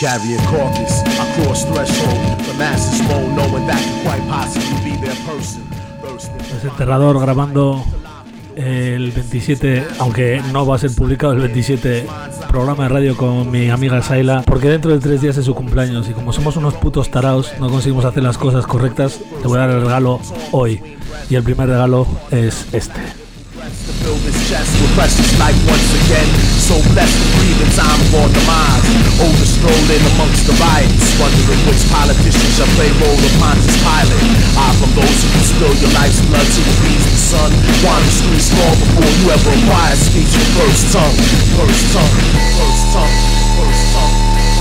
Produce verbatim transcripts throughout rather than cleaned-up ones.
Carry a carcass, I cross threshold. The masses moan, knowing that could quite possibly be their person. Desenterrador grabando el veintisiete, aunque no va a ser publicado el veintisiete, programa de radio con mi amiga Saila, porque dentro de tres días es su cumpleaños y como somos unos putos taraos, no conseguimos hacer las cosas correctas. Te voy a dar el regalo hoy y el primer regalo es este. To fill this chest with precious life once again. So blessed to breathe in time of our demise. Overstrolling amongst the riots, wondering which politician shall play role of Pontius Pilate. I from those who can spill your life's blood to appease the sun. Wander the streets small before you ever acquire speech with first tongue. First tongue, first tongue, first tongue.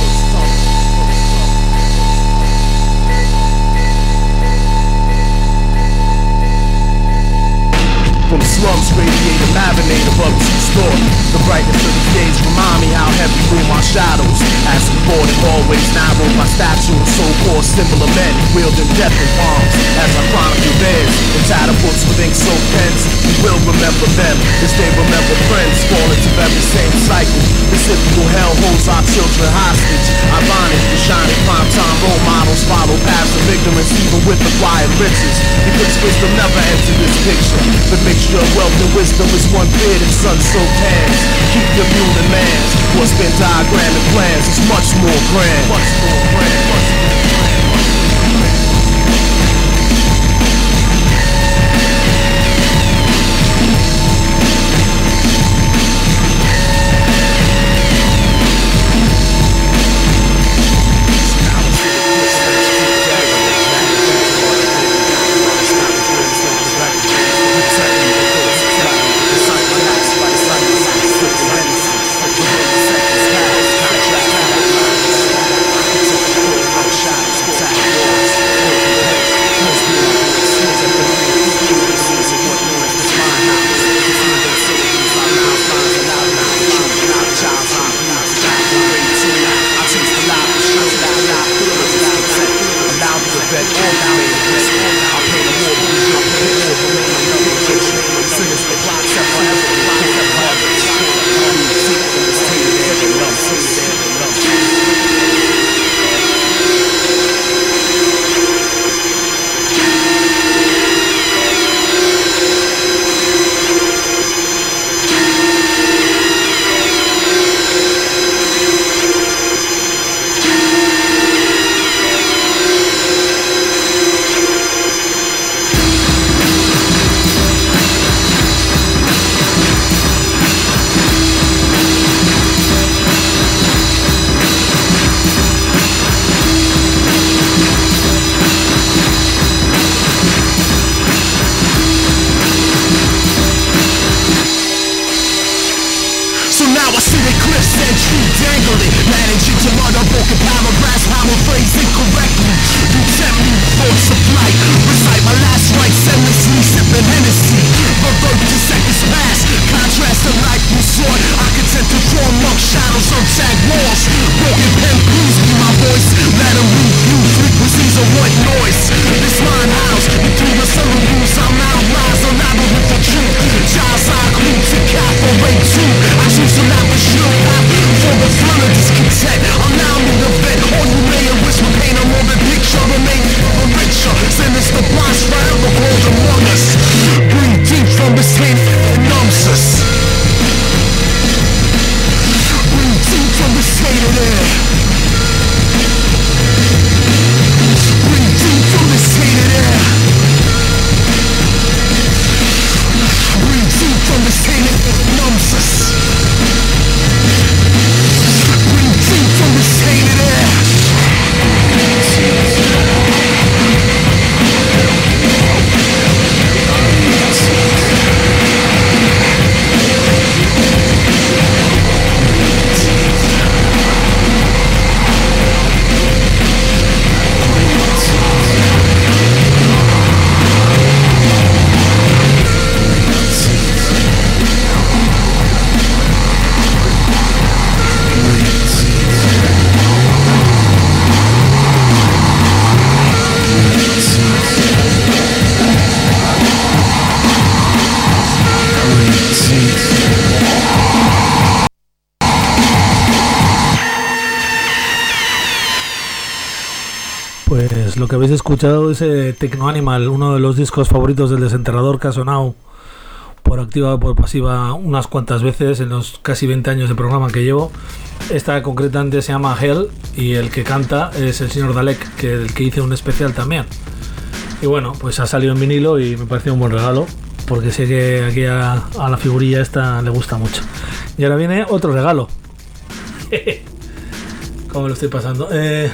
From slums radiate a marinade above the store. The brightness of the days remind me how heavy grew my shadows. As we board in hallways narrowed my statue of so-called similar men wielding death in palms. As I chronicle theirs in tattered books with ink-soaked pens, we will remember them as they remember friends. Fall into every same cycle. This typical hell holds our children hostage. Ironic, the shining prime-time role models follow paths of ignorance even with acquired riches. Because wisdom never entered this picture. The mixture of wealth and wisdom is one beard and sun-soaked hands. Keep your mule in man's. What's been diagramming plans is much more grand. Much more grand. Much more grand. pues lo que habéis escuchado es eh, Techno Animal, uno de los discos favoritos del Desenterrador que ha sonado por activa o por pasiva unas cuantas veces en los casi veinte años de programa que llevo. Esta concretamente se llama Hell y el que canta es el señor Dalek, que el que hice un especial también. Y bueno, pues ha salido en vinilo y me pareció un buen regalo, porque sé que aquí a, a la figurilla esta le gusta mucho. Y ahora viene otro regalo. ¿Cómo lo estoy pasando? Eh...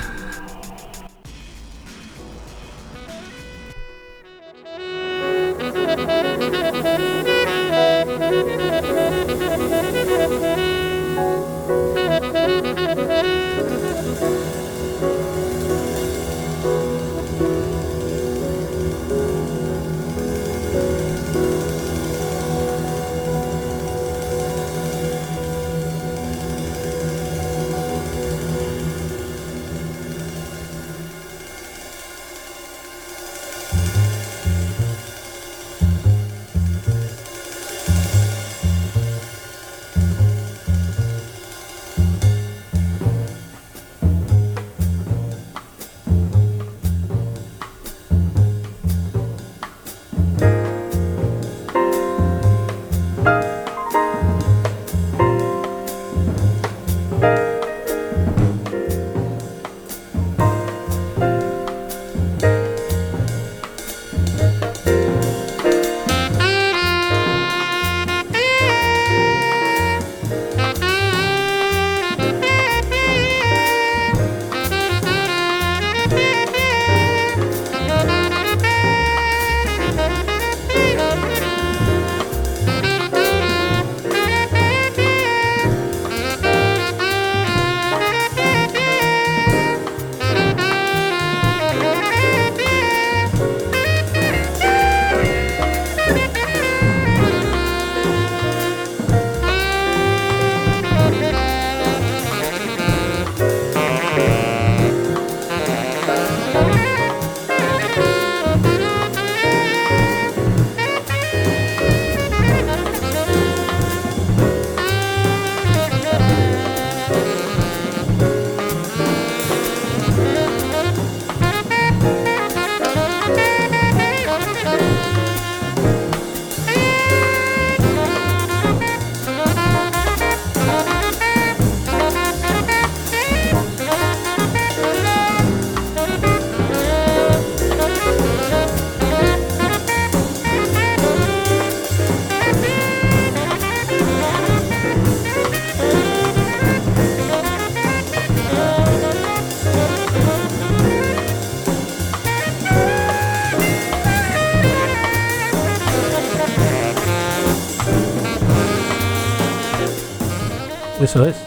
Eso es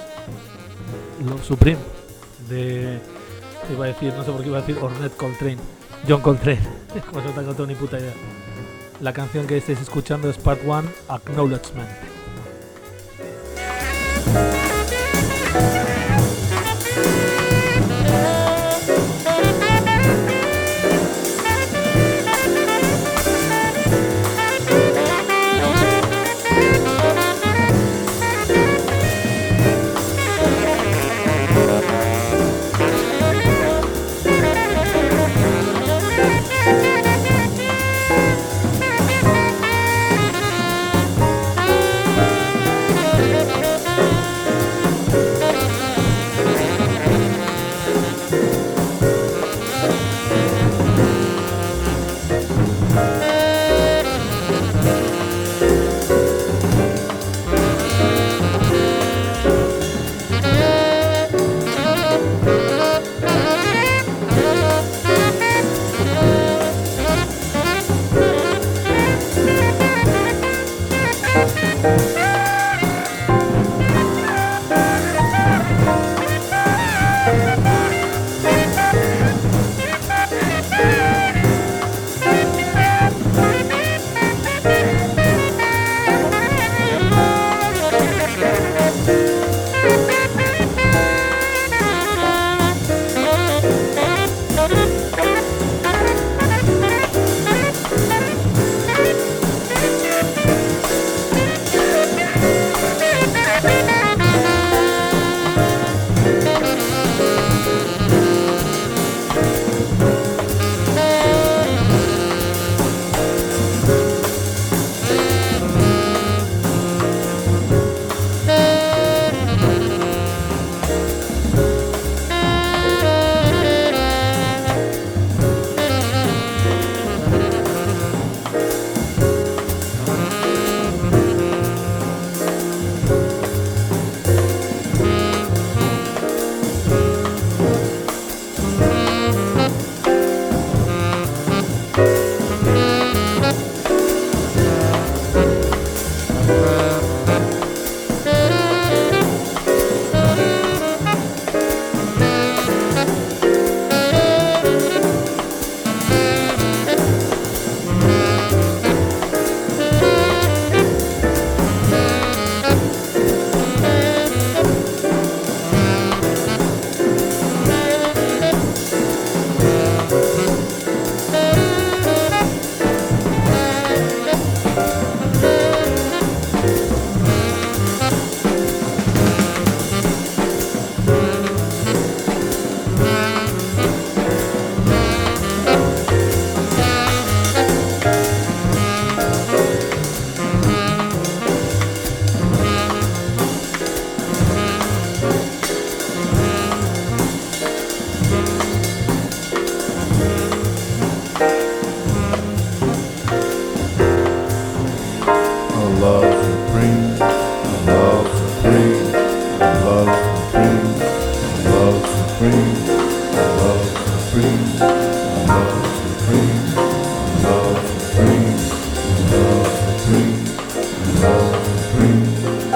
Love Supreme de, iba a decir, no sé por qué iba a decir Ornette Coltrane, John Coltrane. Como se no tengo ni puta idea. La canción que estáis escuchando es Part one, Acknowledgement.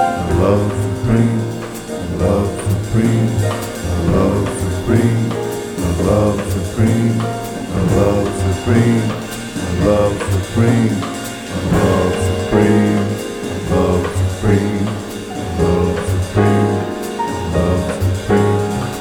love supreme, love supreme, love supreme, love supreme, love supreme, love supreme, love supreme, love supreme, love supreme, love supreme.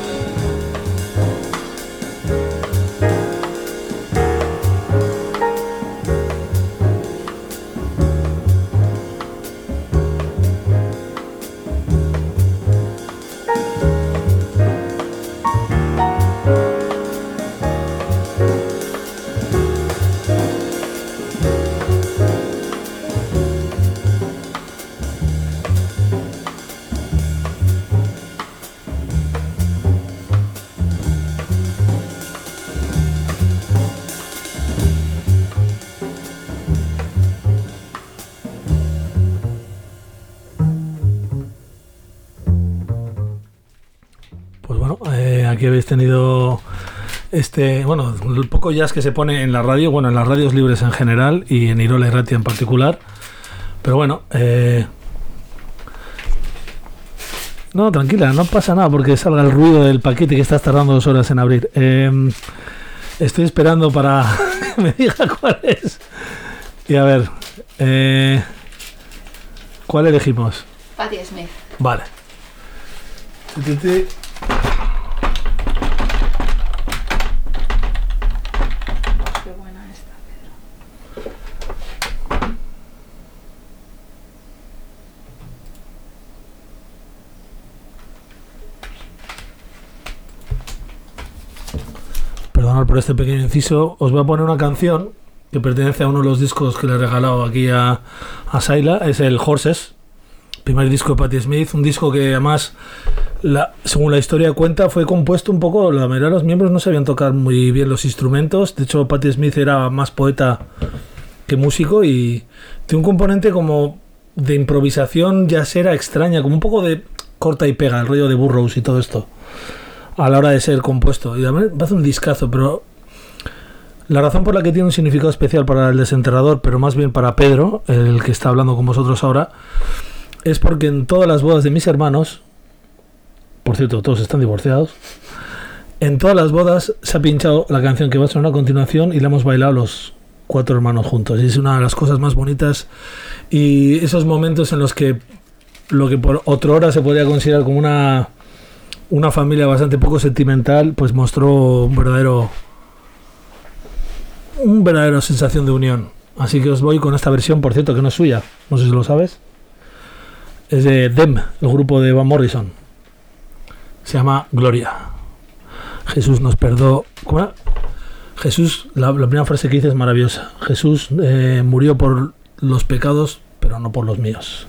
Aquí habéis tenido este, bueno, el poco jazz que se pone en la radio, bueno, en las radios libres en general y en Irola y Ratia en particular. Pero bueno, eh, no, tranquila, no pasa nada porque salga el ruido del paquete que estás tardando dos horas en abrir. Eh, estoy esperando para que me diga cuál es. Y a ver, eh, ¿cuál elegimos? Patti Smith. Vale. Qué buena esta, Pedro. Perdonad por este pequeño inciso. Os voy a poner una canción que pertenece a uno de los discos que le he regalado aquí a, a Saila. Es el Horses, primer disco de Patti Smith. Un disco que además, la, según la historia cuenta, fue compuesto un poco, la mayoría de los miembros no sabían tocar muy bien los instrumentos. De hecho, Patti Smith era más poeta que músico y tiene un componente como de improvisación jazzera extraña, como un poco de corta y pega, el rollo de Burroughs y todo esto, a la hora de ser compuesto. Y a mí me hace un discazo, pero la razón por la que tiene un significado especial para el desenterrador, pero más bien para Pedro, el que está hablando con vosotros ahora, es porque en todas las bodas de mis hermanos, por cierto, todos están divorciados, en todas las bodas se ha pinchado la canción que va a sonar a continuación y la hemos bailado los cuatro hermanos juntos. Y es una de las cosas más bonitas y esos momentos en los que lo que por otra hora se podría considerar como una, una familia bastante poco sentimental, pues mostró un verdadero un verdadero sensación de unión. Así que os voy con esta versión, por cierto, que no es suya, no sé si lo sabes. Es de Them, el grupo de Van Morrison. Se llama Gloria. Jesús nos perdonó. ¿Cómo era? Jesús, la, la primera frase que dice es maravillosa. Jesús eh, murió por los pecados, pero no por los míos.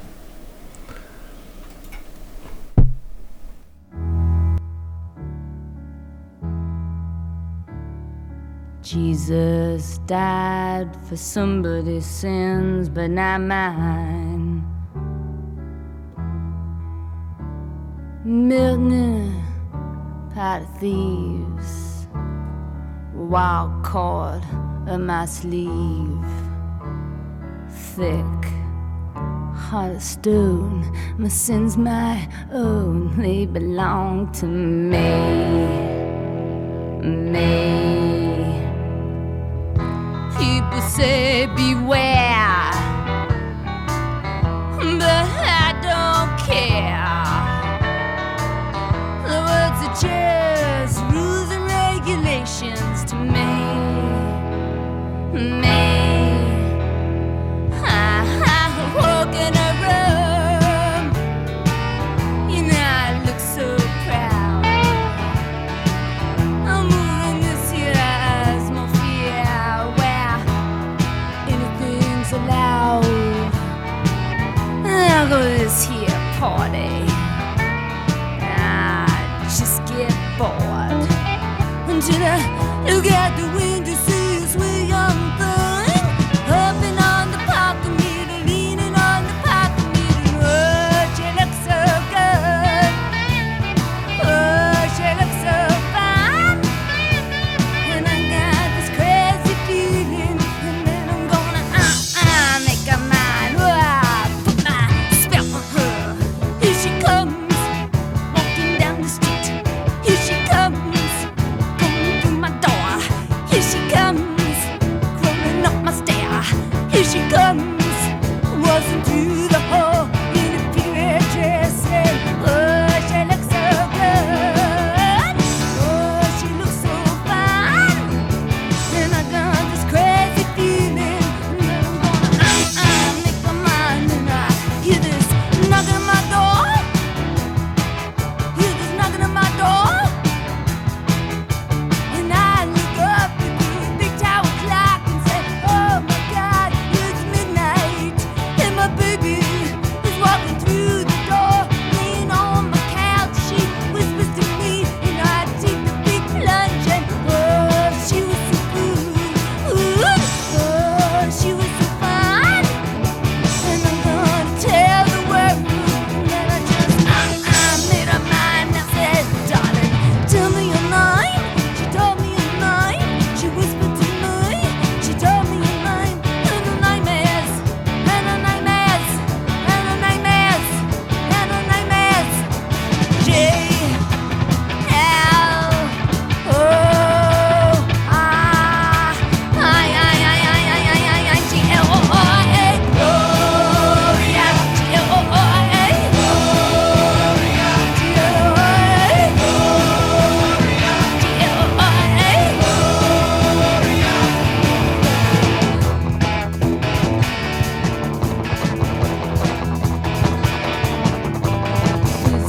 Jesus died for somebody's sins, but not mine. Milton, pot of thieves, wild cord of my sleeve, thick heart of stone. My sins my own, they belong to me, me. People say beware, but I don't care. The words are just rules and regulations to me, me. I, I walk in a room, you know I look so proud. I'm moving this here small fear where anything's allowed. I'll go to this here party. Bored until I look out the window, see a sweet young thing hopping on the parking meter, leaning on the parking meter. Oh, she looks so good. Oh, she looks so fine. And I got this crazy feeling, and then I'm gonna uh, uh, make her mine. Oh, I put my spell on her.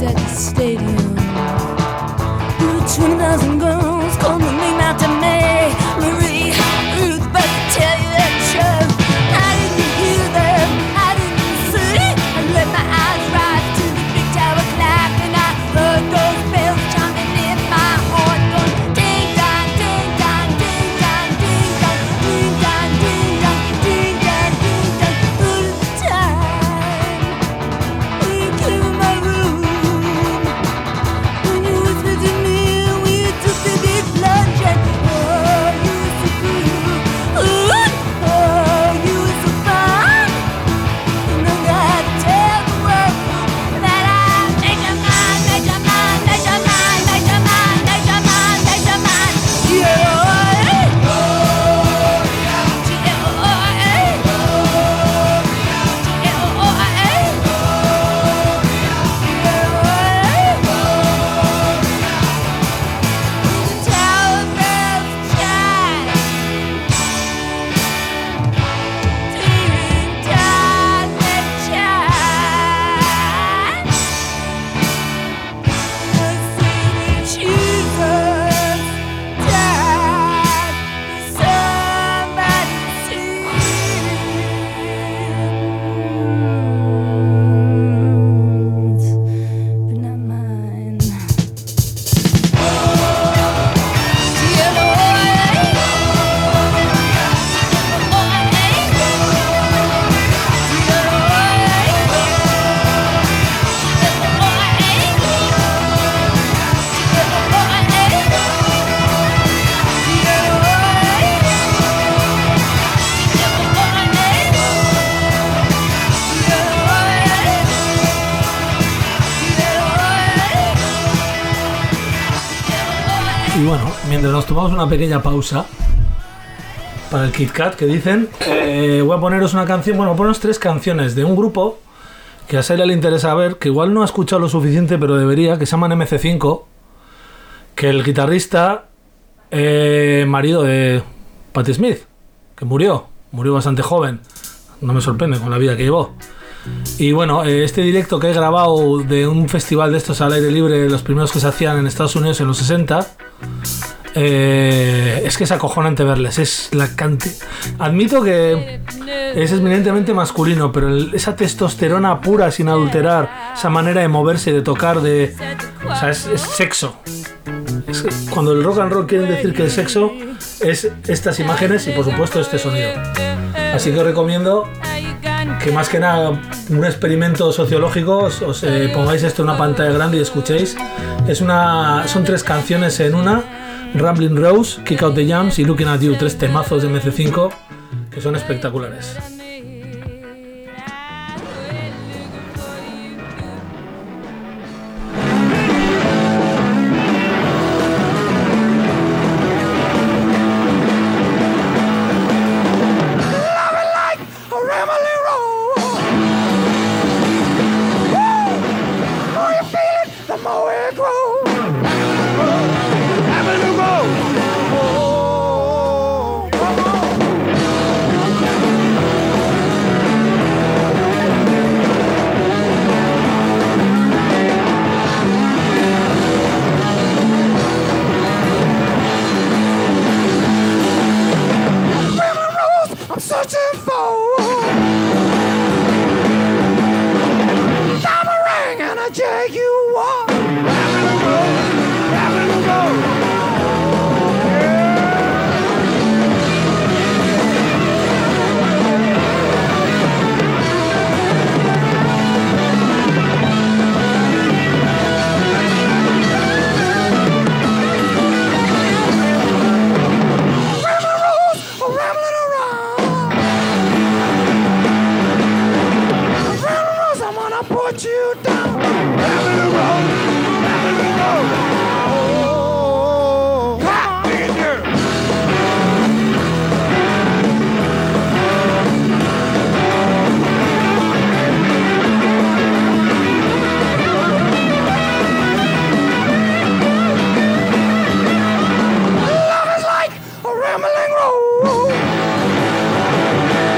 at the stadium. twenty thousand girls come and name out to me. Marie, Ruth, but to tell you the truth, I didn't hear them, I didn't see. I let my eyes rise to the big tower clock, and I heard those bells chiming in my heart, going ding dong, ding dong, ding dong, ding dong, ding dong, ding dong, ding dong, ding dong, all the time. When you came in my room, when you whispered to me, we took the big plunge, and oh, you were so cool, ooh, oh, you were so fine. And I gotta tell the world that I made your mind, made your mind, made your mind, made your mind, made your mind, made your mind. Yeah. Y bueno, mientras nos tomamos una pequeña pausa para el Kit Kat que dicen, eh, voy a poneros una canción, bueno, voy a poneros tres canciones de un grupo que a Saila le interesa ver, que igual no ha escuchado lo suficiente, pero debería, que se llaman eme ce cinco, que el guitarrista, eh, marido de Patti Smith, que murió, murió bastante joven, no me sorprende con la vida que llevó. Y bueno, eh, este directo que he grabado de un festival de estos al aire libre, los primeros que se hacían en Estados Unidos en los sesenta, eh, es que es acojonante verles. Es la cantidad. Admito que es eminentemente masculino, pero el, esa testosterona pura sin adulterar, esa manera de moverse, de tocar, de, o sea, es, es sexo. Es que cuando el rock and roll quiere decir que el sexo es estas imágenes y por supuesto este sonido. Así que os recomiendo que más que nada un experimento sociológico os, os eh, pongáis esto en una pantalla grande y escuchéis. Es una, son tres canciones en una: Ramblin' Rose, Kick Out the Jams y Looking at You, tres temazos de eme ce cinco que son espectaculares.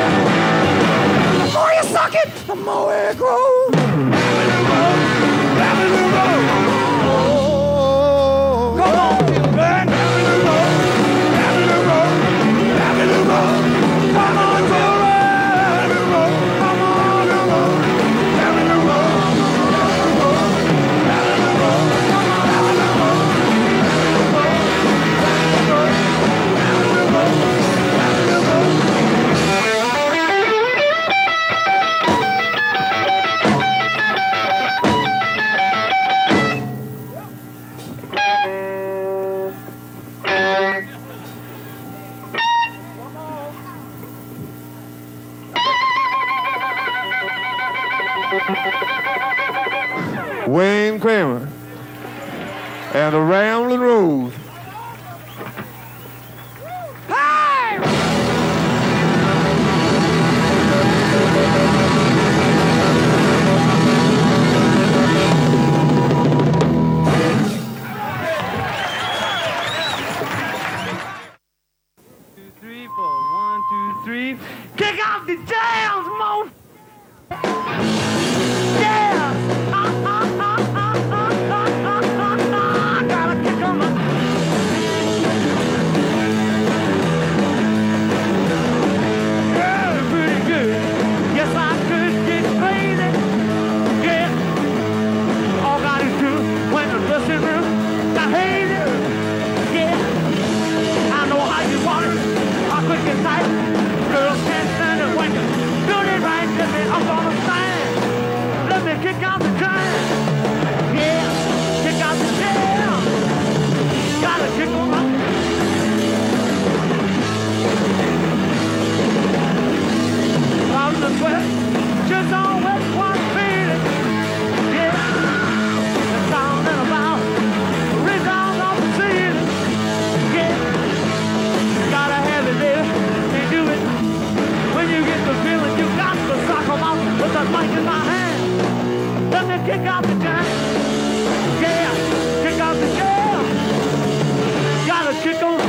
The more it grows, Wayne Kramer, and the Ramblin' Rose. Kick out the jams, mo. Yeah. Ah, ah, ah, ah, ah, ah, ah, ah. Gotta kick 'em up. Yeah, pretty good. Yes, I could get crazy. Yeah. All gotta do when the dressing room got hazy. Yeah. I know how you want it. I could get tight. Girls can't stand it when you do it right. Let me up on the stand. Let me kick out the train. Yeah, kick out the jam. Gotta kick 'em out. Out the sweat, just always one feeling. Yeah, it's down and about, reach down off the ceiling. Yeah, gotta have it there and do it. When you get the feeling, you got to sock 'em out with the mic in my hand. Let me kick out the jam. Yeah, kick out the jam. Gotta kick 'em.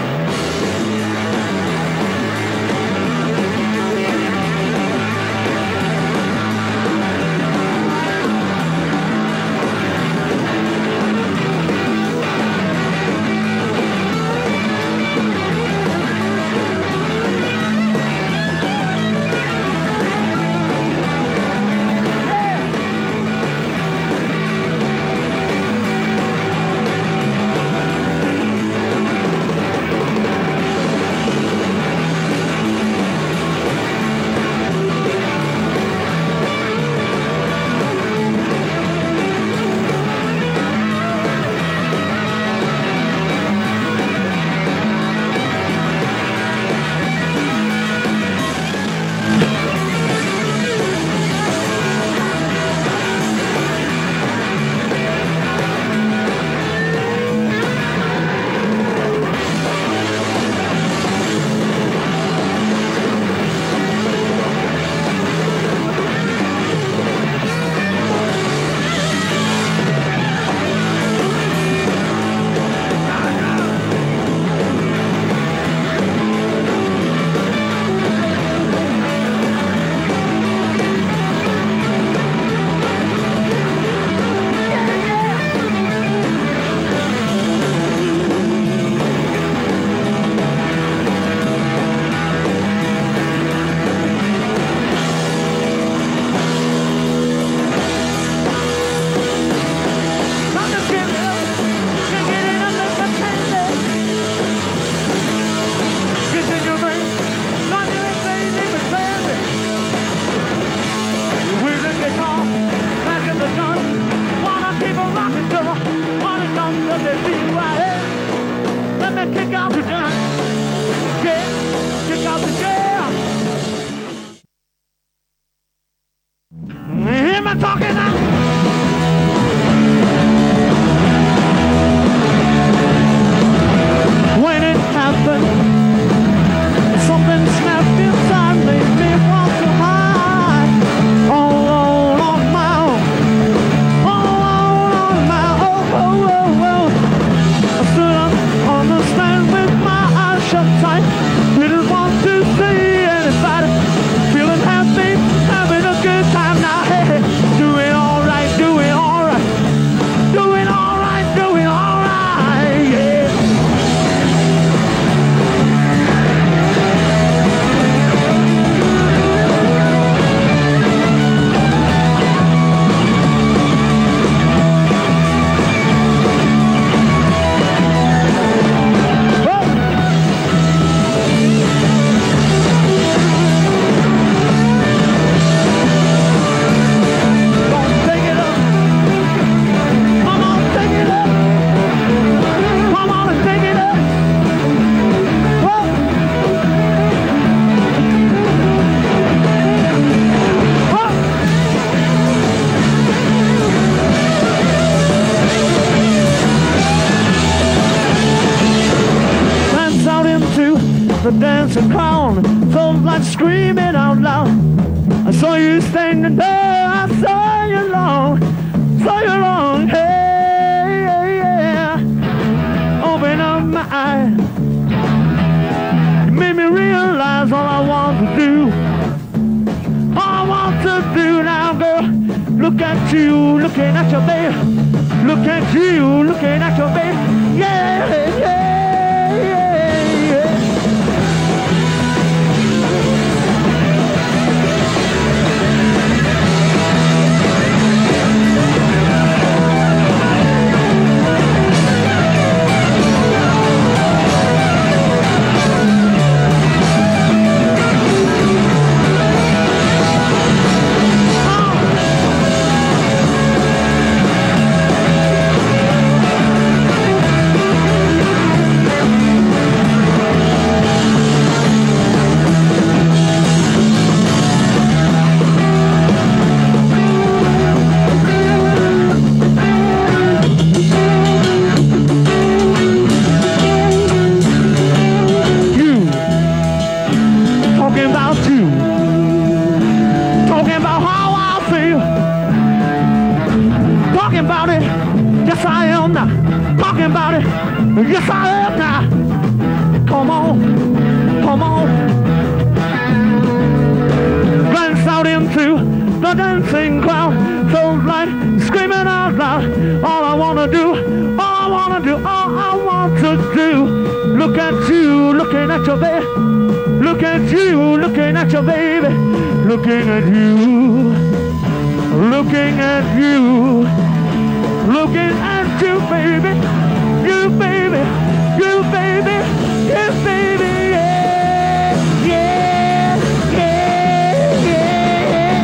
Kick out the jam. Yeah, kick out the jam. You hear me talking now? When it happened, something snapped inside, made me want to hide. All alone on my own, all alone on my own. Oh, oh, oh. I stood up on the stand with my eyes shut tight. Didn't want to see the dancing crowd, so like screaming out loud. I saw you standing there, I saw you long, saw you long, hey, hey, yeah. Open up my eyes, you made me realize all I want to do. All I want to do now, girl, look at you, looking at your baby. Look at you, looking at your baby. Yeah, yeah, yeah. Yes, I am now. Come on, come on. Glance out into the dancing crowd, so like screaming out loud. All I wanna do, all I wanna do, all I want to do. Look at you, looking at your baby. Look at you, looking at your baby. Looking at you, looking at you, looking at you, baby. You baby, you baby, you baby, yeah, yeah, yeah, yeah.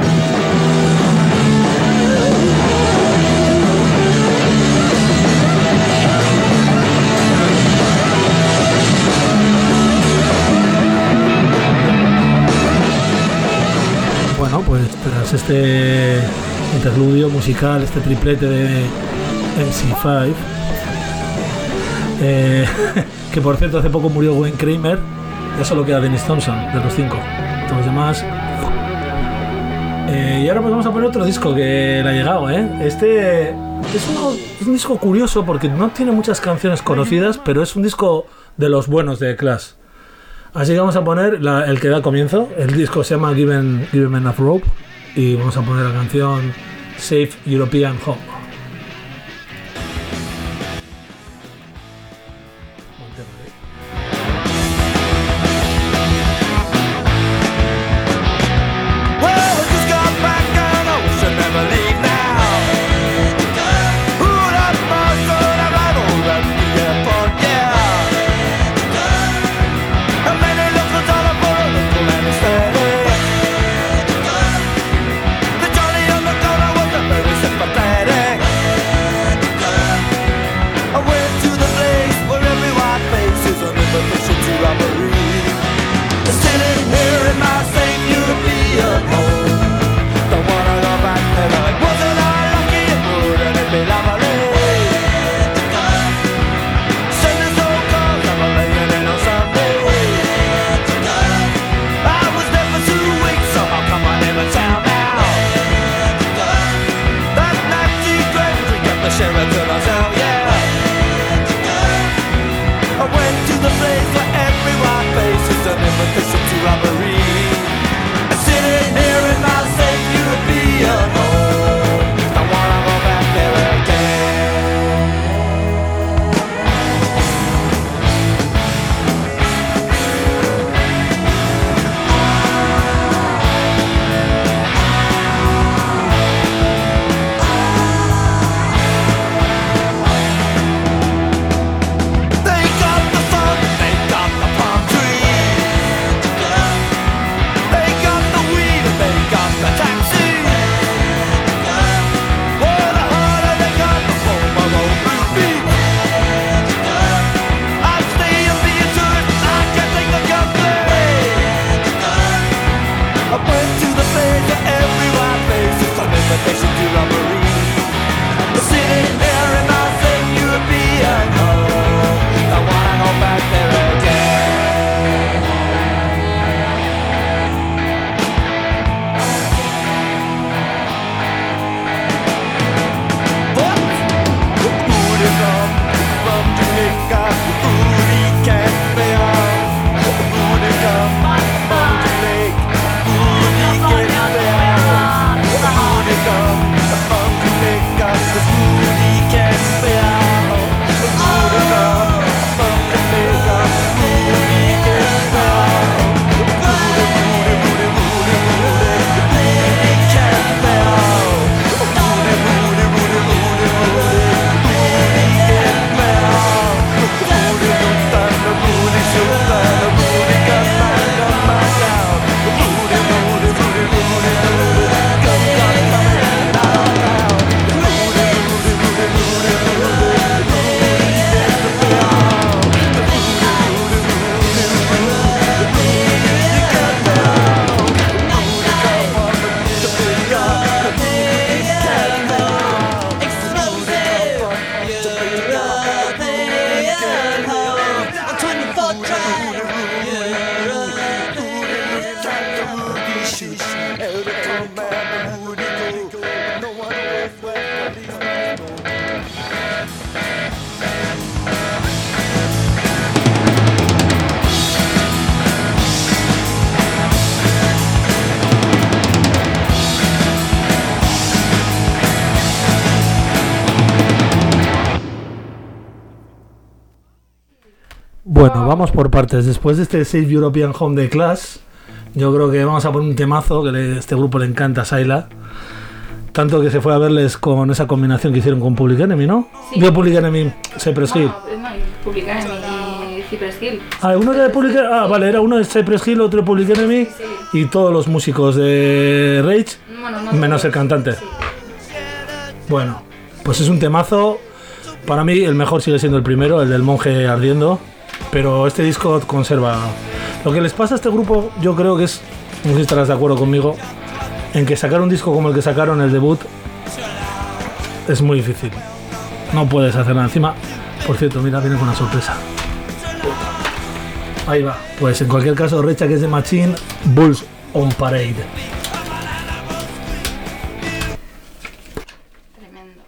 Bueno, pues tras este interludio musical, este triplete de M C cinco, Eh, que por cierto hace poco murió Wayne Kramer, ya solo queda Dennis Thompson de los cinco, todos los demás. Eh, y ahora pues vamos a poner otro disco que le ha llegado, ¿eh? Este es, uno, es un disco curioso porque no tiene muchas canciones conocidas, pero es un disco de los buenos de Clash. Así que vamos a poner la, el que da comienzo. El disco se llama Given, Given Enough Rope y vamos a poner la canción Safe European Home. Pathetic. Bueno, vamos por partes. Después de este Save European Home de Clash, yo creo que vamos a poner un temazo que le, este grupo le encanta a Saila. Tanto que se fue a verles con esa combinación que hicieron con Public Enemy, ¿no? Sí. Yo Public Enemy, Cypress Hill. No, no, Public Enemy y Cypress Hill. Ah, uno era de Public Enemy. Ah, vale, era uno de Cypress Hill, otro de Public Enemy. Sí. Y todos los músicos de Rage, Bueno, no menos todos. el cantante. Sí. Bueno, pues es un temazo. Para mí el mejor sigue siendo el primero, el del monje ardiendo. Pero este disco conserva. Lo que les pasa a este grupo, yo creo que es, no sé si estarás de acuerdo conmigo, en que sacar un disco como el que sacaron, el debut, es muy difícil. No puedes hacer nada encima. Por cierto, mira, viene con una sorpresa. Ahí va. Pues en cualquier caso, Rage Against the Machine, Bulls on Parade. Tremendo.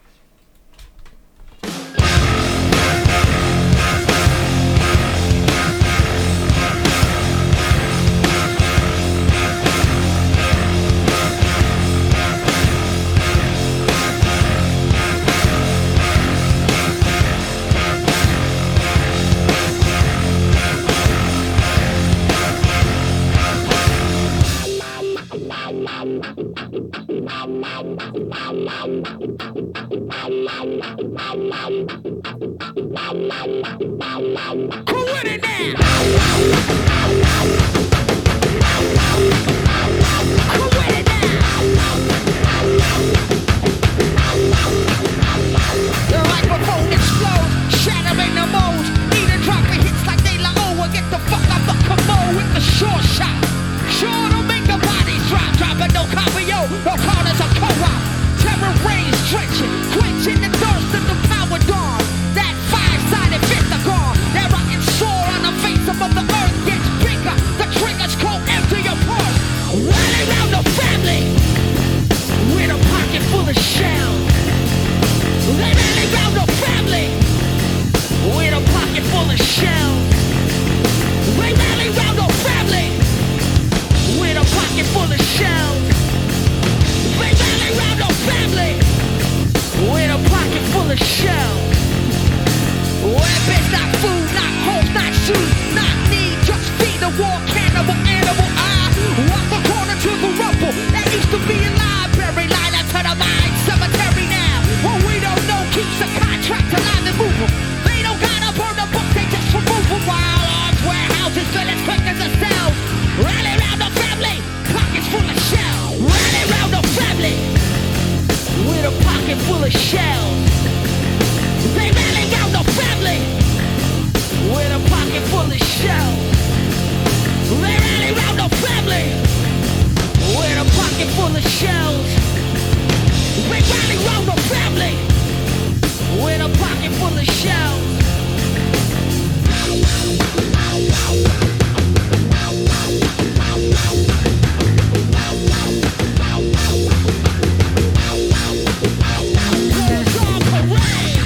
The microphone explodes, shattering the molds. Need a drop of hits like De La O. Get the fuck off the commode with the short shot. Sure to make the bodies drop, dropping no copio, no corners of co-op. Terror reigns, drenching, quenching the thirst of the power dawn. That five-sided pentagon, that rotten sword on the face of the earth gets bigger. The triggers go empty your purse. Rally round the family with a pocket full of shells. They rally round the family with a pocket full of shells. They rally round the family with a pocket full of shells. They rally round the family with a pocket full of shells. Weapons, not food, not homes, not shoes, not need, just feed the war cannibal animal. I walk the corner to the rubble that used to be a library, line up to the mine cemetery now. What we don't know keeps a contract alive and moving. They don't gotta burn the book, they just remove them. While arms, warehouses, fill as quick as a cell. Rally round the family, pockets full of shells. Rally round the family with a pocket full of shells. They rally round the family with a pocket full of shells. They rally round the family with a pocket full of shells. They rally round the family with a pocket full of shells. Bulls on parade.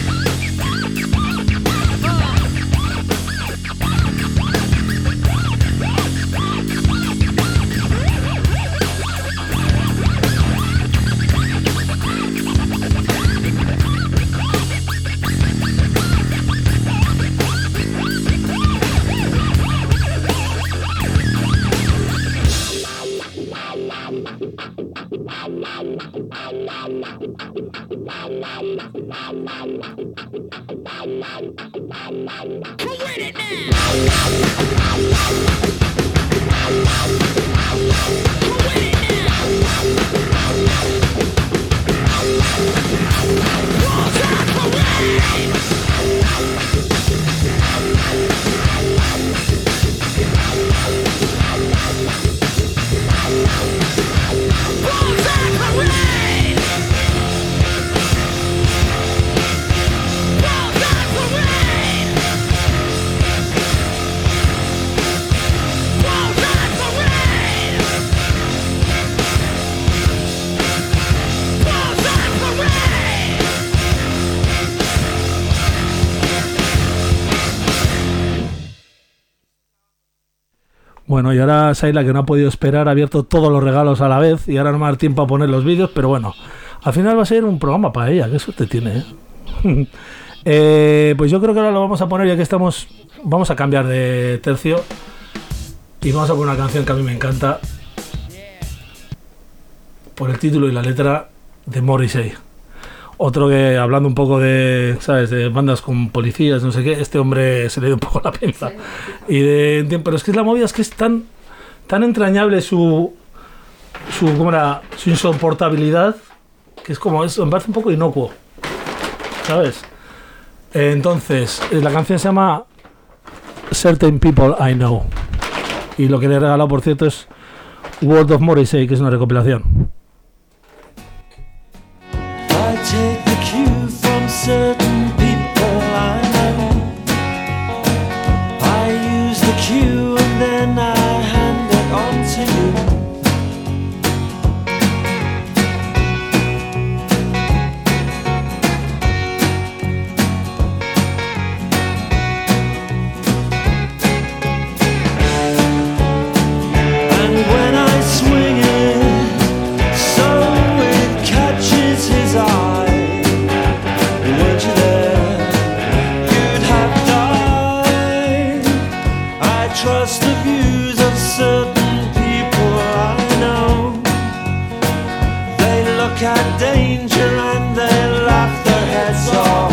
Bueno, y ahora Saila, que no ha podido esperar, ha abierto todos los regalos a la vez y ahora no me va a dar tiempo a poner los vídeos, pero bueno, al final va a ser un programa para ella, qué suerte tiene, ¿eh? Eh, pues yo creo que ahora lo vamos a poner, ya que estamos, vamos a cambiar de tercio y vamos a poner una canción que a mí me encanta por el título y la letra, de Morrissey. Otro que, hablando un poco de, ¿sabes?, de bandas con policías, no sé qué, este hombre se le dio un poco la pinza. Y de, pero es que la movida es que es tan, tan entrañable su, su, ¿cómo era?, su insoportabilidad, que es como, es, me parece un poco inocuo, ¿sabes? Entonces, la canción se llama Certain People I Know. Y lo que le he regalado, por cierto, es World of Morrissey, que es una recopilación. I take the cue from certain people I know. I use the cue and then I hand it on to you. And when I swing it, so it catches his eye. Weren't you there? You'd have died. I trust the views of certain people I know. They look at danger and they laugh their heads off.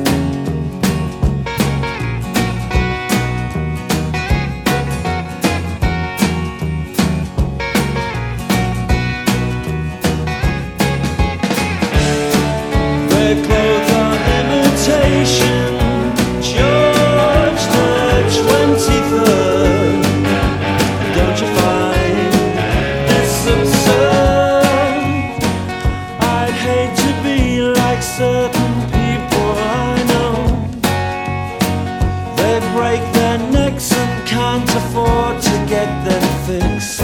Their clothes are imitation. George the twenty-third. Don't you find this absurd? I'd hate to be like certain people I know. They break their necks and can't afford to get them fixed.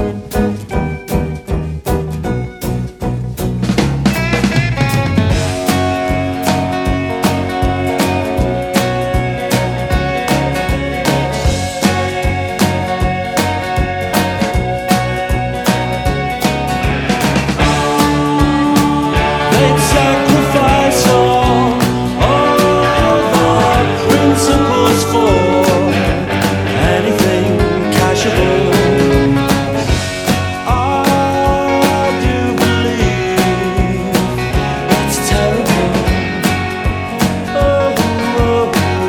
They'd sacrifice all, all their principles for anything casual. I do believe it's terrible. Oh, oh,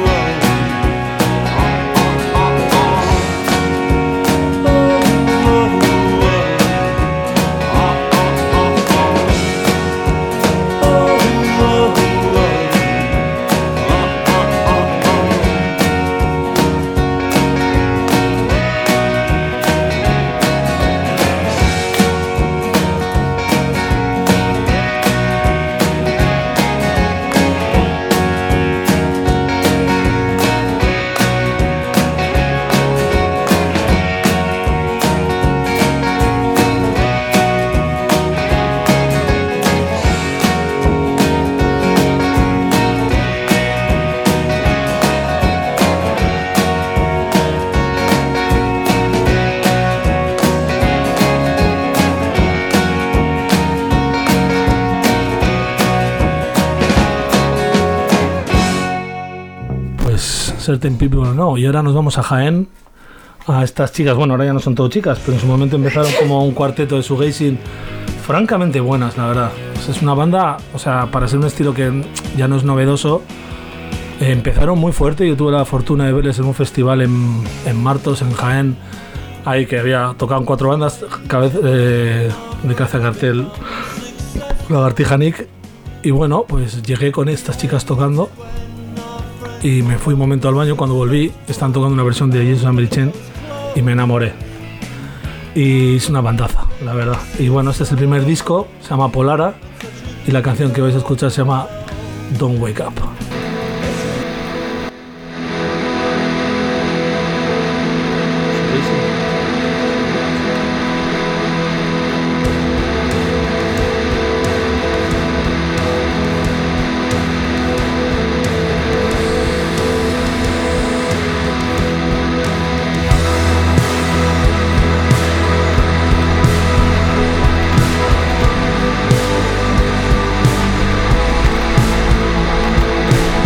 Pues Certain People no. Y ahora nos vamos a Jaén, a estas chicas. Bueno, ahora ya no son todo chicas, pero en su momento empezaron como un cuarteto de shoegazing francamente buenas, la verdad. O sea, es una banda, o sea, para ser un estilo que ya no es novedoso, eh, empezaron muy fuerte. Yo tuve la fortuna de verles en un festival en, en Martos, en Jaén, ahí que había tocado cuatro bandas, cabeza, eh, de caza cartel, Lagartija Nick. Y bueno, pues llegué con estas chicas tocando y me fui un momento al baño. Cuando volví, están tocando una versión de Jesus and Mary Chain y me enamoré. Y es una bandaza, la verdad. Y bueno, este es el primer disco, se llama Polara, y la canción que vais a escuchar se llama Don't Wake Up. oh,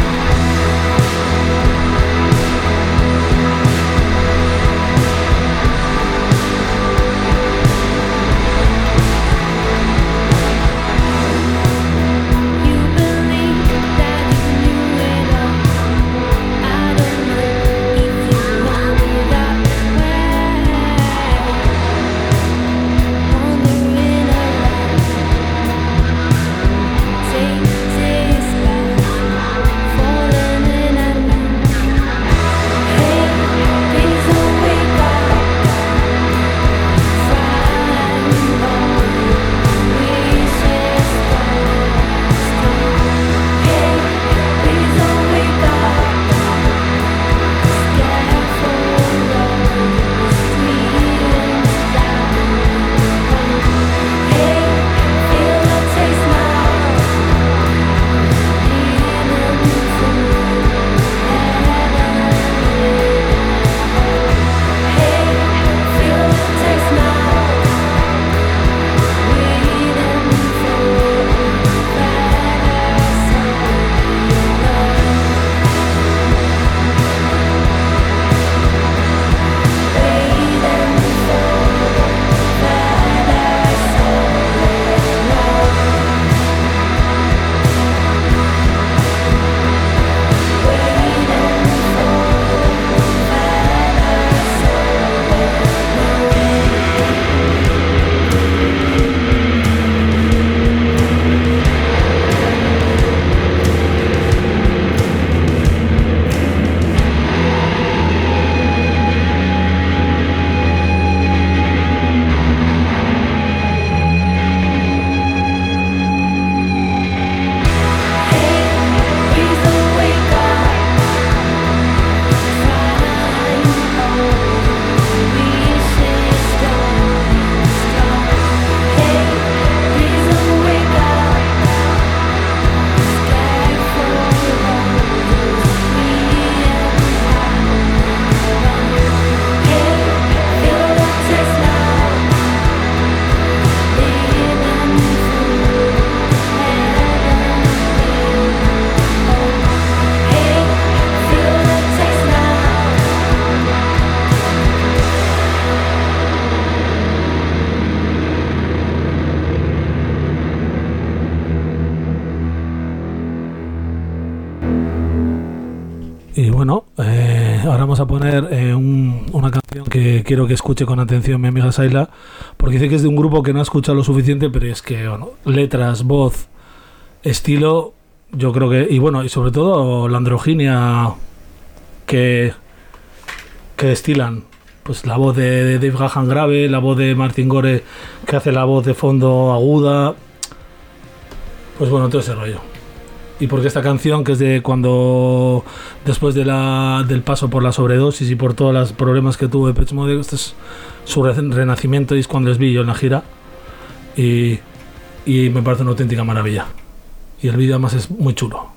Y bueno, eh, ahora vamos a poner eh, un, una canción que quiero que escuche con atención mi amiga Saila, porque dice que es de un grupo que no ha escuchado lo suficiente, pero es que, bueno, letras, voz, estilo, yo creo que... Y bueno, y sobre todo la androginia que, que destilan. Pues la voz de, de Dave Gahan grave, la voz de Martin Gore que hace la voz de fondo aguda. Pues bueno, todo ese rollo. Y porque esta canción, que es de cuando después de la, del paso por la sobredosis y por todos los problemas que tuvo Depeche Mode, este es su re- renacimiento, y es cuando les vi yo en la gira, y, y me parece una auténtica maravilla, y el vídeo además es muy chulo.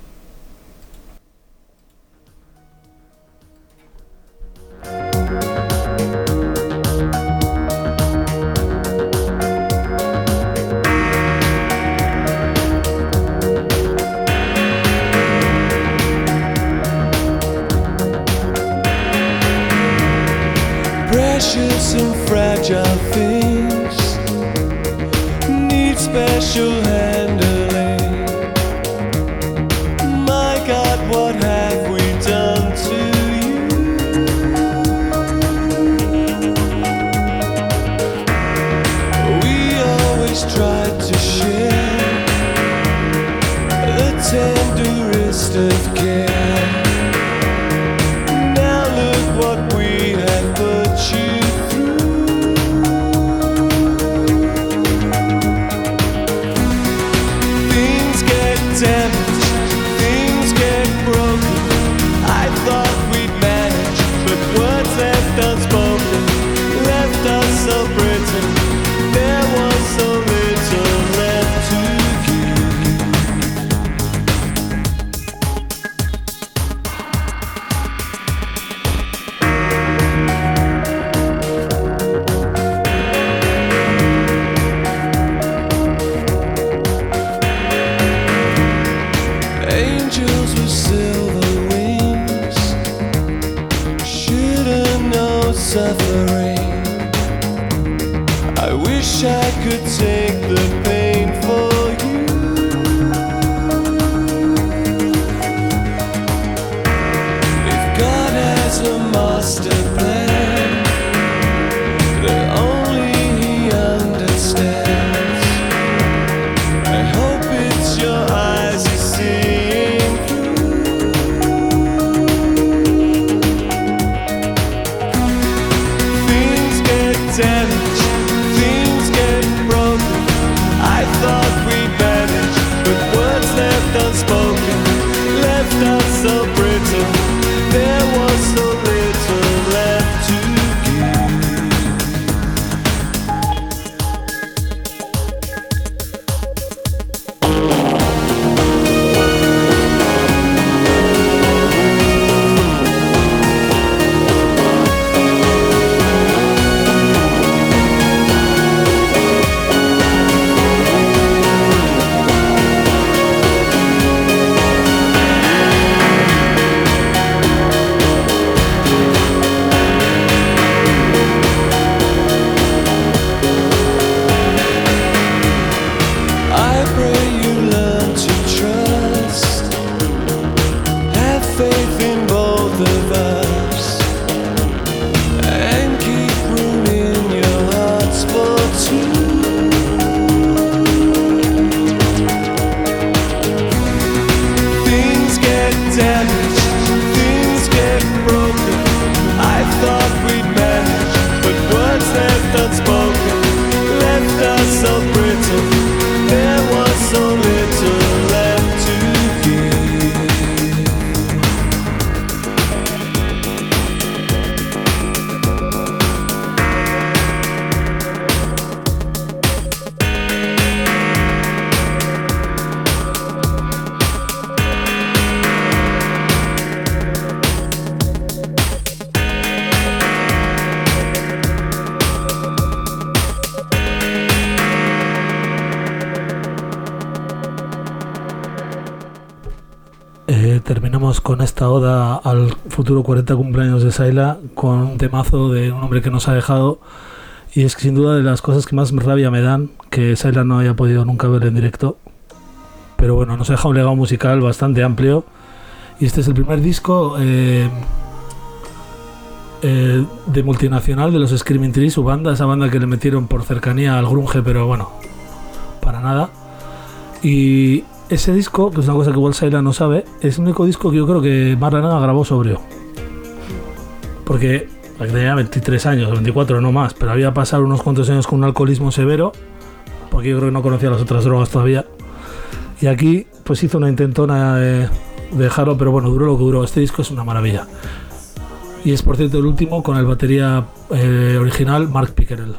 Precious and fragile things need special handling. My God, what have we done to you? We always tried to share the tenderest of care. Now look what we have put you through. Things get damaged, things get broken. I thought we'd manage, but words left unspoken left us so brittle. There was so little left to angels with silver wings shouldn't know suffering. I wish I could take the pain for you. If God has a master plan that only He understands, I hope it's your eyes He's seeing through. Things get damaged, things get broken. I thought we'd manage, but words left unspoken left us so brittle. There was so little left to give. I pray you learn to trust, have faith in both of us, and keep room in your hearts for two. Things get damaged, things get broken. I thought we'd manage, but words left unspoken left us so brittle. There was so little left to give. Eh, terminamos con esta oda al futuro cuarenta cumpleaños de Saila con un temazo de un hombre que nos ha dejado, y es que sin duda de las cosas que más rabia me dan que Saila no haya podido nunca ver en directo, pero bueno, nos ha dejado un legado musical bastante amplio Y este es el primer disco eh, eh, de multinacional de los Screaming Trees, su banda, esa banda que le metieron por cercanía al grunge, pero bueno, para nada. Y ese disco, que es una cosa que igual Saila no sabe, es el único disco que yo creo que Marlena grabó sobrio. Porque tenía veintitrés años, veinticuatro, no más, pero había pasado unos cuantos años con un alcoholismo severo, porque yo creo que no conocía las otras drogas todavía. Y aquí pues hizo una intentona de, de dejarlo, pero bueno, duró lo que duró. Este disco es una maravilla. Y es, por cierto, el último con el batería eh, original Mark Pickerel.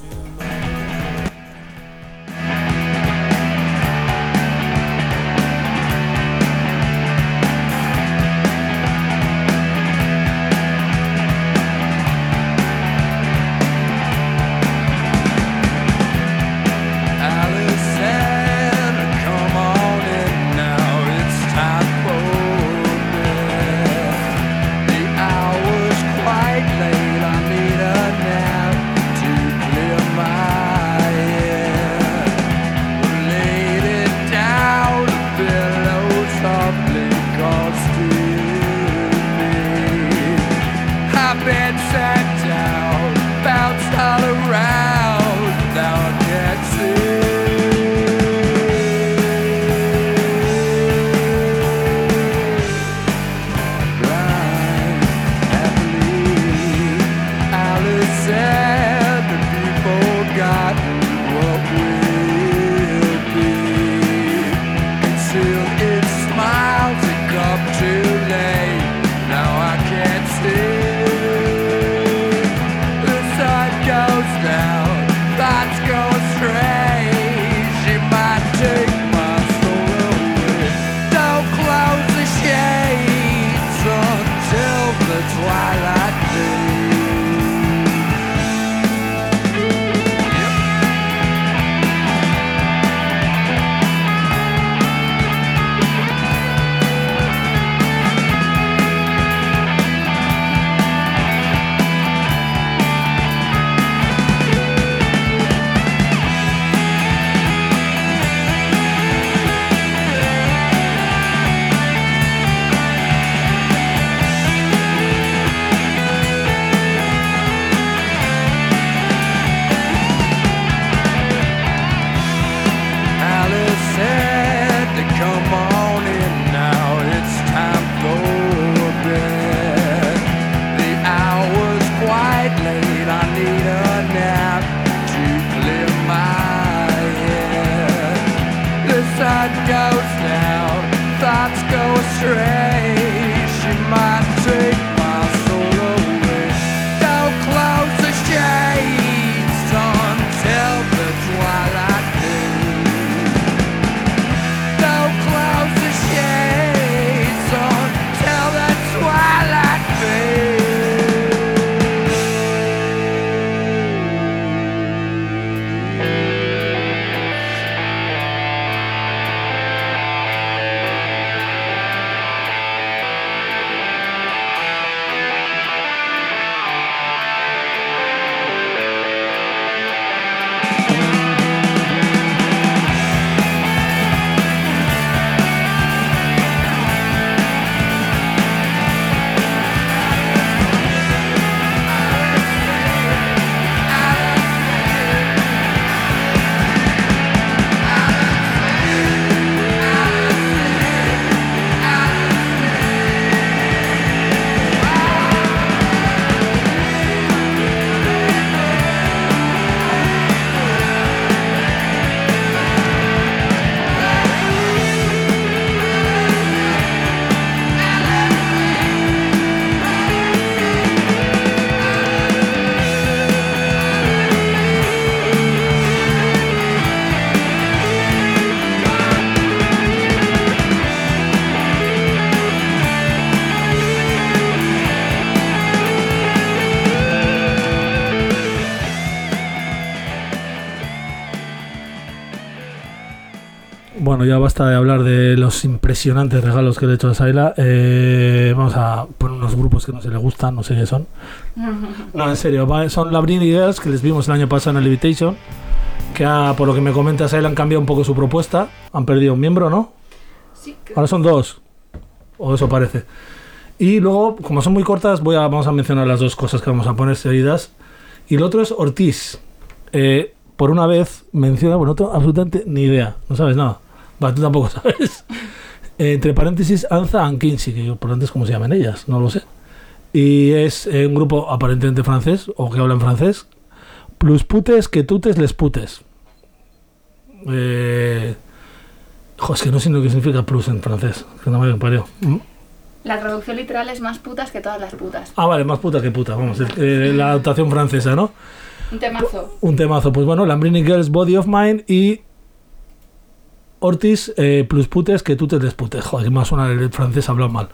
Bueno, ya basta de hablar de los impresionantes regalos que le he hecho a Saila. Eh, vamos a poner unos grupos que no se le gustan, no sé qué son. No, en serio, son la Britney Girls, que les vimos el año pasado en el Levitation, que ha, por lo que me comenta Saila, han cambiado un poco su propuesta. Han perdido un miembro, ¿no? Sí. Ahora son dos. o eso parece. Y luego, como son muy cortas, voy a, vamos a mencionar las dos cosas que vamos a poner seguidas. Y el otro es Ortiz. Eh, por una vez menciona, bueno, no tengo absolutamente ni idea, no sabes nada. Va, tú tampoco sabes. Eh, entre paréntesis, Anza and Kinsey, que yo por antes cómo se llaman ellas, no lo sé. Y es eh, un grupo aparentemente francés, o que habla en francés. Plus putes que tutes les putes. Eh, jo, es que no sé lo que significa plus en francés, que no me parió. ¿Mm? La traducción literal es más putas que todas las putas. Ah, vale, más puta que puta, vamos, eh, la adaptación francesa, ¿no? Un temazo. Un temazo, pues bueno, Lambrini Girls, Body of Mine y Ortiz, eh, plus putes que tutes les putes. Joder, que más suena el francés hablado mal.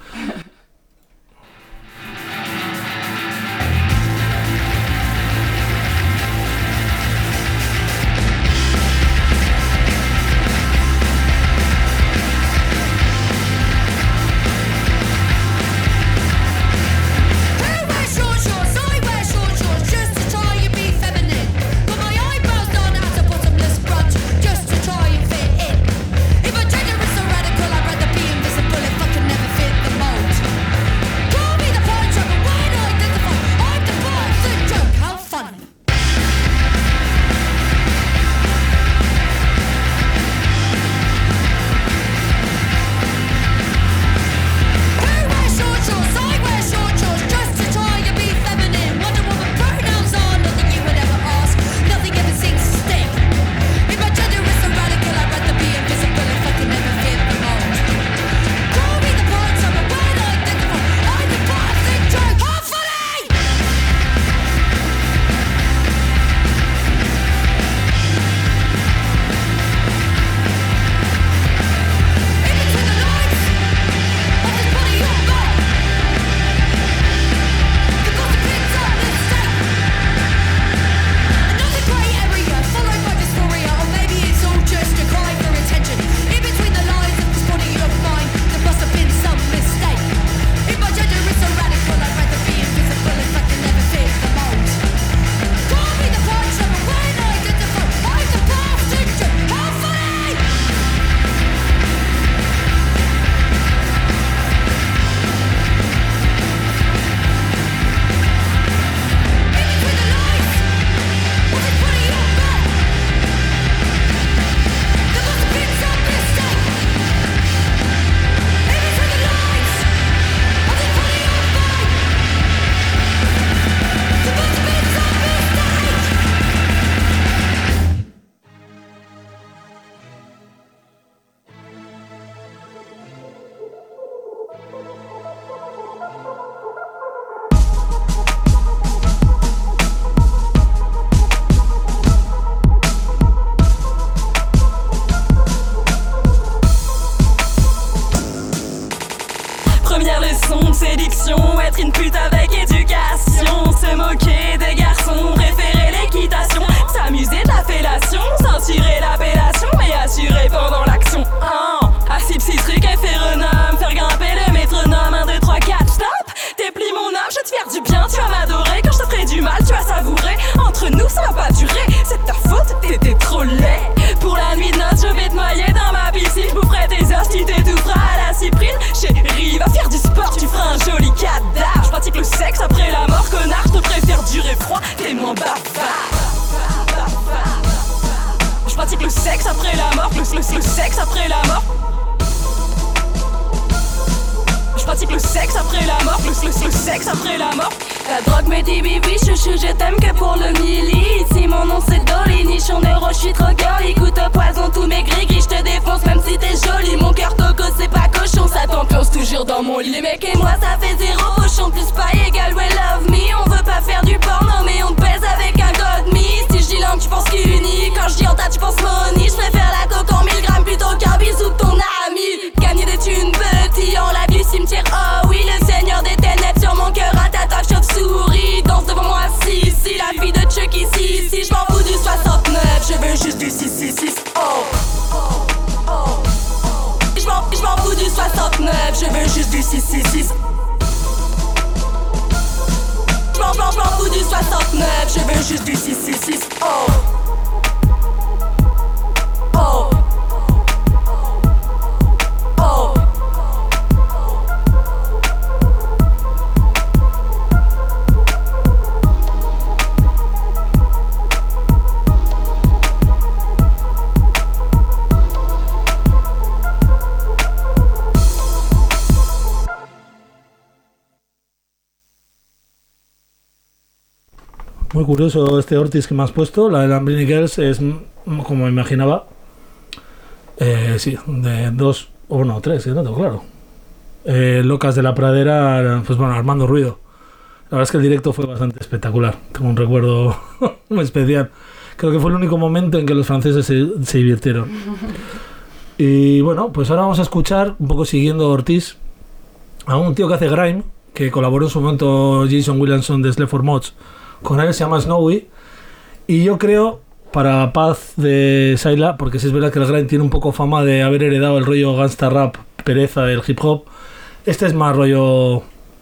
Muy curioso este Ortiz que me has puesto. La de Lambrini Girls es, como imaginaba, eh, sí, de dos, o no, tres, sí, no tengo claro. Eh, Locas de la Pradera, pues bueno, armando ruido. La verdad es que el directo fue bastante espectacular. Tengo un recuerdo muy especial. Creo que fue el único momento en que los franceses se, se divirtieron. Y bueno, pues ahora vamos a escuchar, un poco siguiendo a Ortiz, a un tío que hace grime, que colaboró en su momento Jason Williamson de Sleaford Mods con él, se llama Snowy. Y yo creo, para paz de Saila, porque si es verdad que el grime tiene un poco fama de haber heredado el rollo gangsta rap, pereza del hip hop, este es más rollo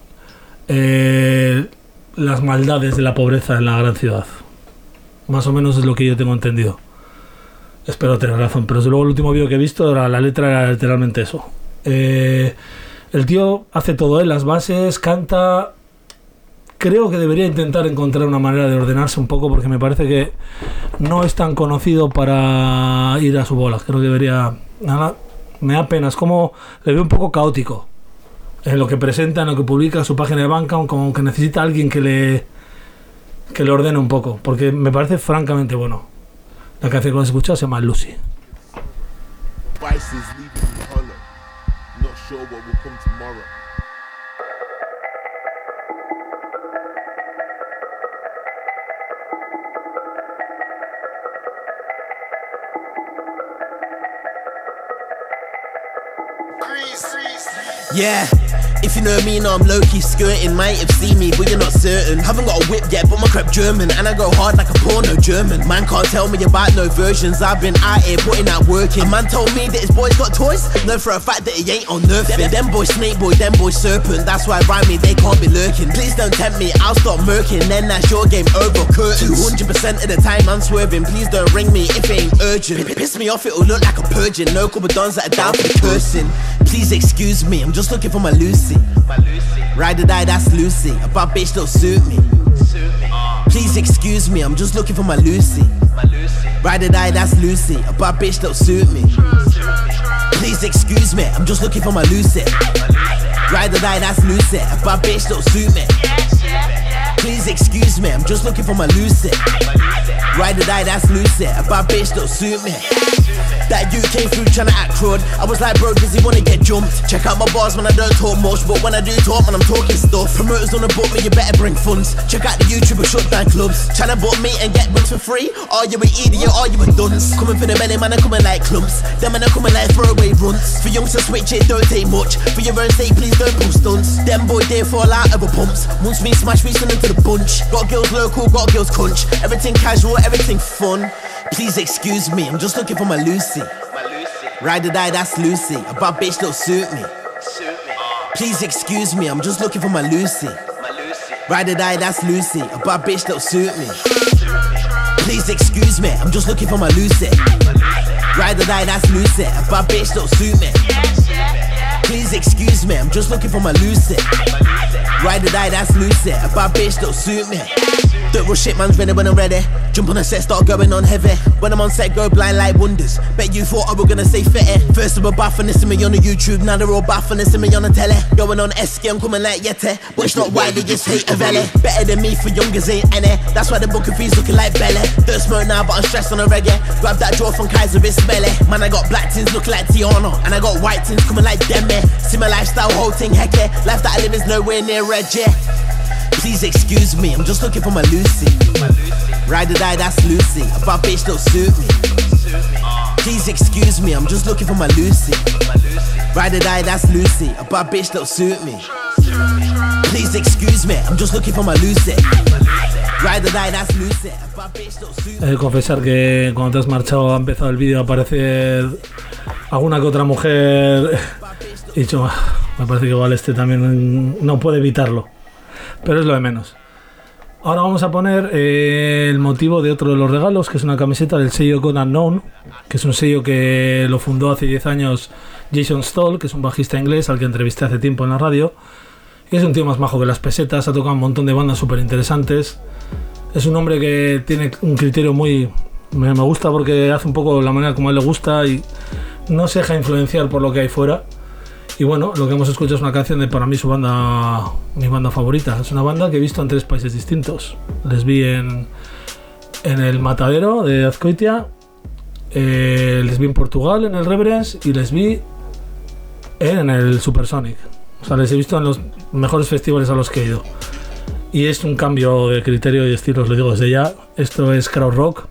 eh, las maldades de la pobreza en la gran ciudad. Más o menos es lo que yo tengo entendido. Espero tener razón, pero desde luego el último vídeo que he visto, era, la letra era literalmente eso. Eh, el tío hace todo él, las bases, canta. Creo que debería intentar encontrar una manera de ordenarse un poco, porque me parece que no es tan conocido para ir a su bola. Creo que debería... Nada, me da pena, es como... Le veo un poco caótico en lo que presenta, en lo que publica, su página de Bandcamp, como que necesita a alguien que le... que le ordene un poco, porque me parece francamente bueno. La canción que hemos escuchado se llama Lucy. Yeah, if you know me, know I'm low-key skirting. Might have seen me, but you're not certain. Haven't got a whip yet, but my crap German, and I go hard like a porno German. Man can't tell me about no versions. I've been out here putting that work in. A man told me that his boy's got toys. Know for a fact that he ain't on nothing. Them boys snake boy, them boys serpent. That's why rhyme me, they can't be lurking. Please don't tempt me, I'll start murking. Then that's your game over curtains. two hundred percent of the time I'm swerving. Please don't ring me if it ain't urgent. Piss me off, it'll look like a purging. No couple dons that are down for the cursing. Please excuse me, I'm just looking for my Lucy. My Lucy. Ride or die, that's Lucy. A bad bitch don't suit me. Suit me. Uh. Please excuse me, I'm just looking for my Lucy. My Lucy. Ride or die, that's Lucy. A bad bitch don't suit me. Suit me. Please excuse me, I'm just looking for my Lucy. My Lucy. Ride or die, that's Lucy. A bad bitch don't suit me. Please excuse me, I'm just looking for my Lucy. Ride or die, that's Lucy. A bad bitch don't suit me. That you came through tryna act crud. I was like, bro, does he wanna get jumped? Check out my bars when I don't talk much, but when I do talk, man, I'm talking stuff. Promoters wanna book me, you better bring funds. Check out the YouTube and shut down clubs. Tryna book me and get books for free? Are you an idiot? Are you a dunce? Coming for the belly, man, I'm coming like clumps. Them man, I'm coming like throwaway runs. For youngs to switch it, don't take much. For your own sake, please don't pull stunts. Them boy, they fall out of a pumps. Once me smash, we send into the bunch. Got girls local, got girls crunch. Everything casual, everything fun. Please excuse me, I'm just looking for my Lucy. My Lucy. Ride or die, that's Lucy. A bad bitch don't suit me. Suit me. Uh. Please excuse me, I'm just looking for my Lucy. My Lucy. Ride or die, that's Lucy. A bad bitch don't suit me. Suit me. Please excuse me, I'm just looking for my Lucy. My Lucy. Ride or die, that's Lucy. A bad bitch don't suit me. Yes, yeah, yeah. Please excuse me, I'm just looking for my Lucy. My Lucy. Ride or die, that's Lucy. A bad bitch don't suit me. Don't rush it, man's ready when I'm ready. Jump on a set, start going on heavy. When I'm on set, go blind like wonders. Bet you thought I was gonna say fitty. First they were baffing this to me on the YouTube, now they're all baffing this to me on the telly. Going on Esky, I'm coming like Yeti. But it's not why they just hate a valley. Better than me for youngers ain't any. That's why the booking fees looking like belly. Don't smoke now, but I'm stressed on a reggae. Grab that draw from Kaiser, it's smelly. Man, I got black tins looking like Tiana, and I got white tins coming like Demi. See my lifestyle, whole thing hecky. Life that I live is nowhere near Reggie. Please excuse me, I'm just looking for my Lucy. My Lucy. Ride or die, that's Lucy. A bad bitch don't suit me. Suit me. Uh. Please excuse me, I'm just looking for my Lucy. My Lucy. Ride or die, that's Lucy. A bad bitch don't suit me. Please excuse me, I'm just looking for my Lucy. Ride or die, that's Lucy. A bad bitch don't suit me. He de confesar que cuando te has marchado ha empezado el vídeo a aparecer alguna que otra mujer. He dicho, me parece que igual este también no puede evitarlo. Pero es lo de menos. Ahora vamos a poner eh, el motivo de otro de los regalos, que es una camiseta del sello God Unknown, que es un sello que lo fundó hace diez años Jason Stoll, que es un bajista inglés al que entrevisté hace tiempo en la radio. Y es un tío más majo que las pesetas, ha tocado un montón de bandas súper interesantes. Es un hombre que tiene un criterio muy... Me, me gusta porque hace un poco la manera como a él le gusta y no se deja influenciar por lo que hay fuera. Y bueno, lo que hemos escuchado es una canción de para mí su banda, mi banda favorita. Es una banda que he visto en tres países distintos. Les vi en, en el Matadero de Azcoitia, eh, les vi en Portugal en el Reverence y les vi en el Supersonic. O sea, les he visto en los mejores festivales a los que he ido. Y es un cambio de criterio y de estilo, os lo digo desde ya. Esto es crowd rock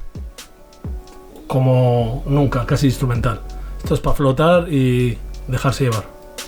como nunca, casi instrumental. Esto es para flotar y dejarse llevar.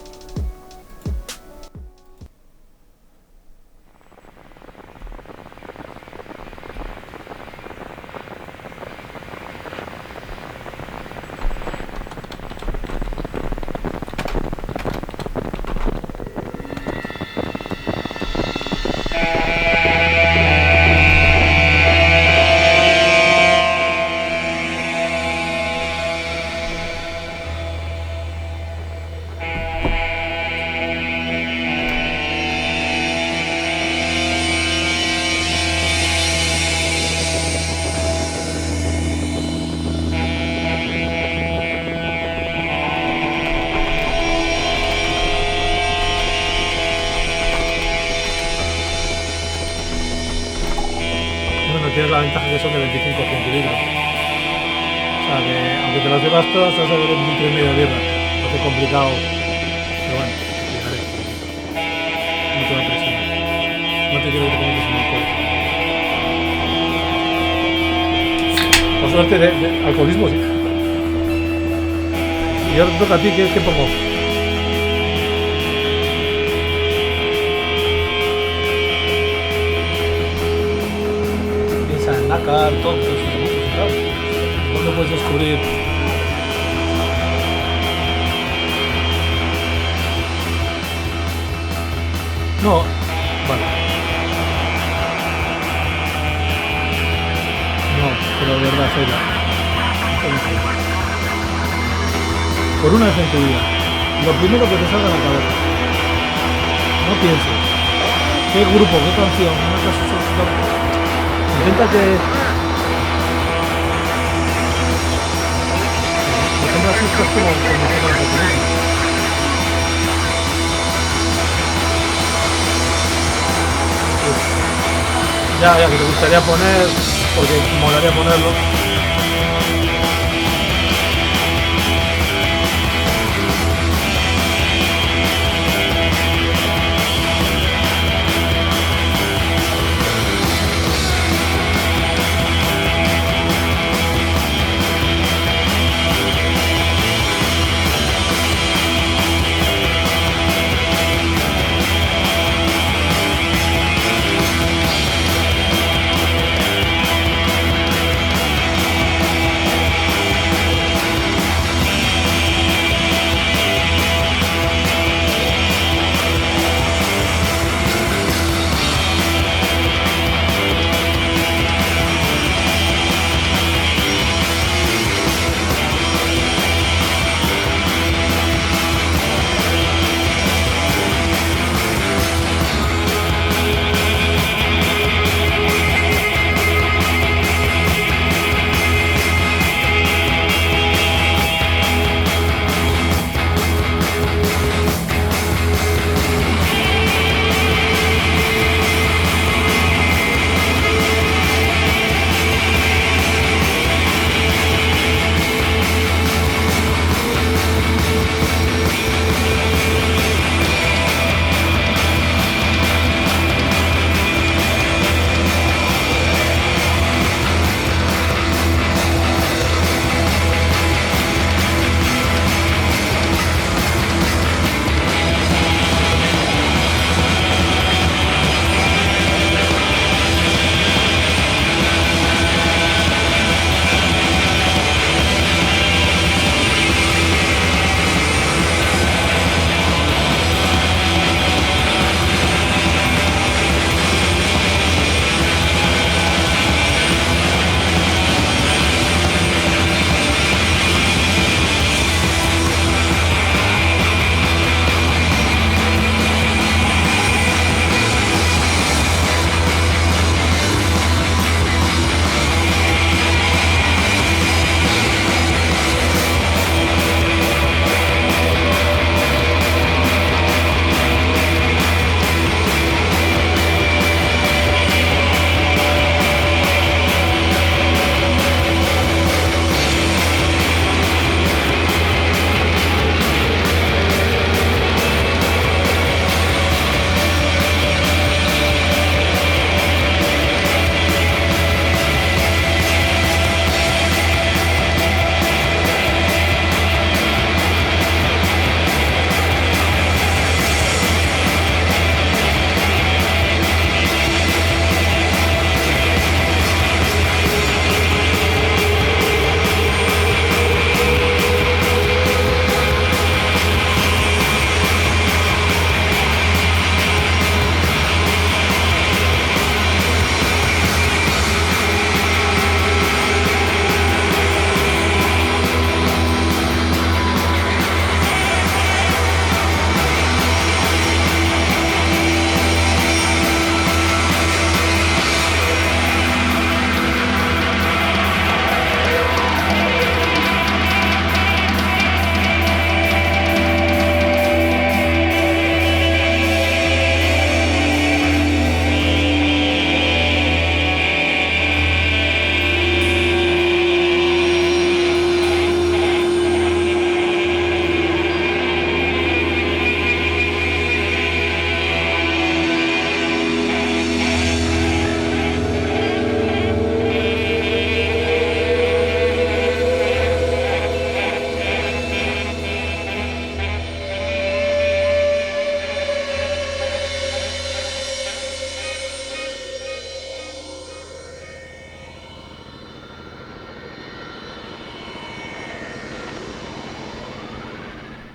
Tienes la ventaja que son de veinticinco centilitros. O sea que, aunque te las bebas todas, vas a beber un litro y medio de birra. No es complicado. Pero bueno, te explicaré. No te va a presionar. No te quiero que te cometas en el cuerpo. Por suerte, de, de alcoholismo sí. Y ahora te toca a ti, ¿qué, qué pongo? Dakar, todos esos grupos, claro. ¿Cuándo puedes descubrir? No, vale. No, pero de verdad, Sheila. Por una vez en tu vida, lo primero que te salga a la cabeza. No pienses. ¿Qué grupo? ¿Qué canción? Una canción. Intenta que... Por ejemplo, así estás como... como ya, ya, que te gustaría poner... Porque molaría ponerlo.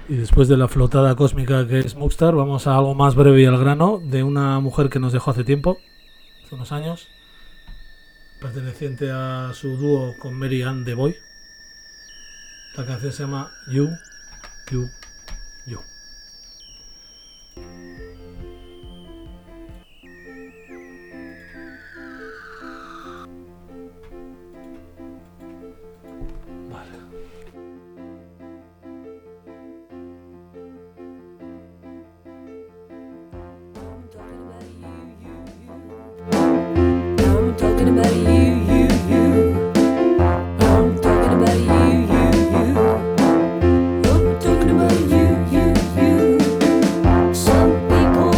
Y después de la flotada cósmica que es Mookstar, vamos a algo más breve y al grano, de una mujer que nos dejó hace tiempo, hace unos años, perteneciente a su dúo con Mary Ann The Boy. La canción se llama You, You, You. I'm talking about you, you, you. I'm talking about you, you, you. I'm talking about you, you, you. Some people,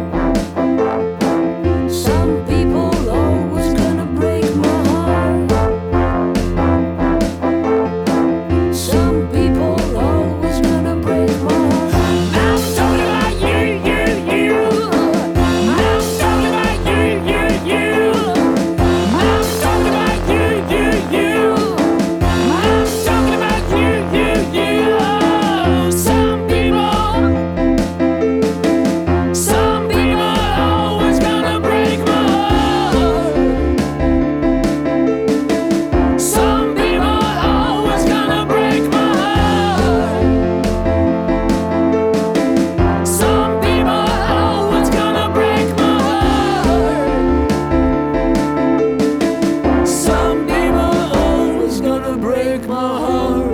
some people always gonna break my heart. Some people always gonna break my heart. I'm talking about you, you, you. I'm talking about you, you, you. I'm talking about you, you, you. I'm talking about you, you, you. Some people, some people always gonna break my heart. Some people always gonna break my heart. Some people always gonna break my heart. Some people always gonna break my heart.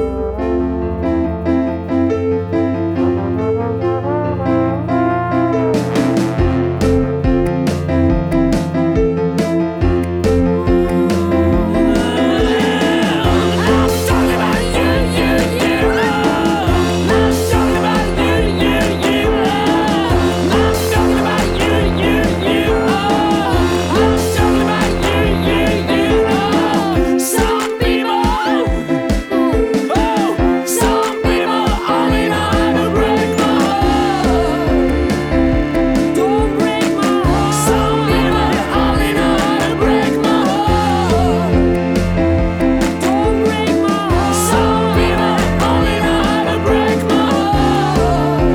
I'm talking about you, you, you. I'm talking about you, you, you. I'm talking about you, you, you. I'm talking about you, you, you. Some people, oh, some people only know how to break my heart. Don't break my heart. Some people only know how to break my heart. Don't break my heart. Some people only know how to break my heart.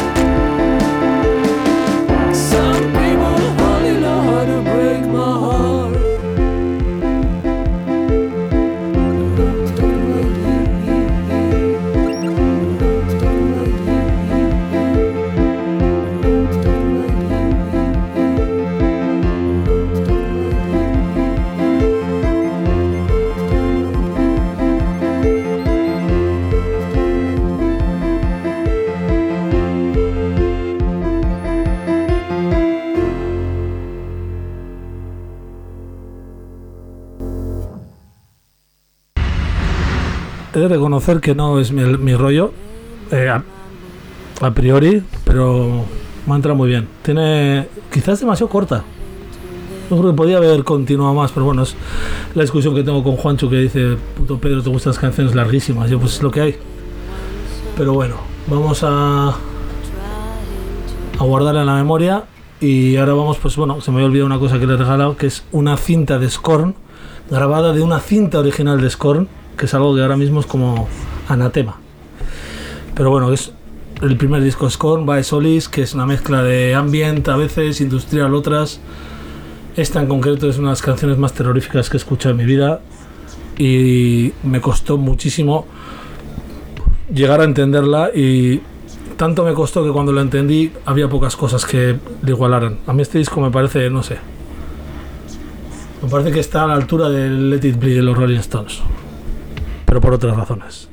Some people only know how to break my heart. He de reconocer que no es mi, mi rollo, eh, a, a priori, pero me ha entrado muy bien. Tiene, quizás demasiado corta. Yo creo que podía haber continuado más, pero bueno, es la discusión que tengo con Juancho, que dice, puto Pedro, te gustan las canciones larguísimas. Yo, pues es lo que hay. Pero bueno, vamos a, a guardarla en la memoria. Y ahora vamos, pues bueno, se me había olvidado una cosa que le he regalado, que es una cinta de Scorn, grabada de una cinta original de Scorn, que es algo que ahora mismo es como anatema. Pero bueno, es el primer disco Scorn, By Solis, que es una mezcla de ambient a veces, industrial otras. Esta en concreto es una de las canciones más terroríficas que he escuchado en mi vida y me costó muchísimo llegar a entenderla, y tanto me costó que cuando la entendí había pocas cosas que le igualaran. A mí este disco me parece, no sé, me parece que está a la altura de Let It Bleed de los Rolling Stones, pero por otras razones.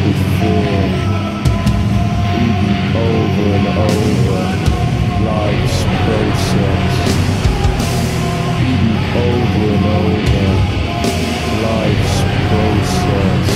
before, even over and over, life's process, even over and over, life's process,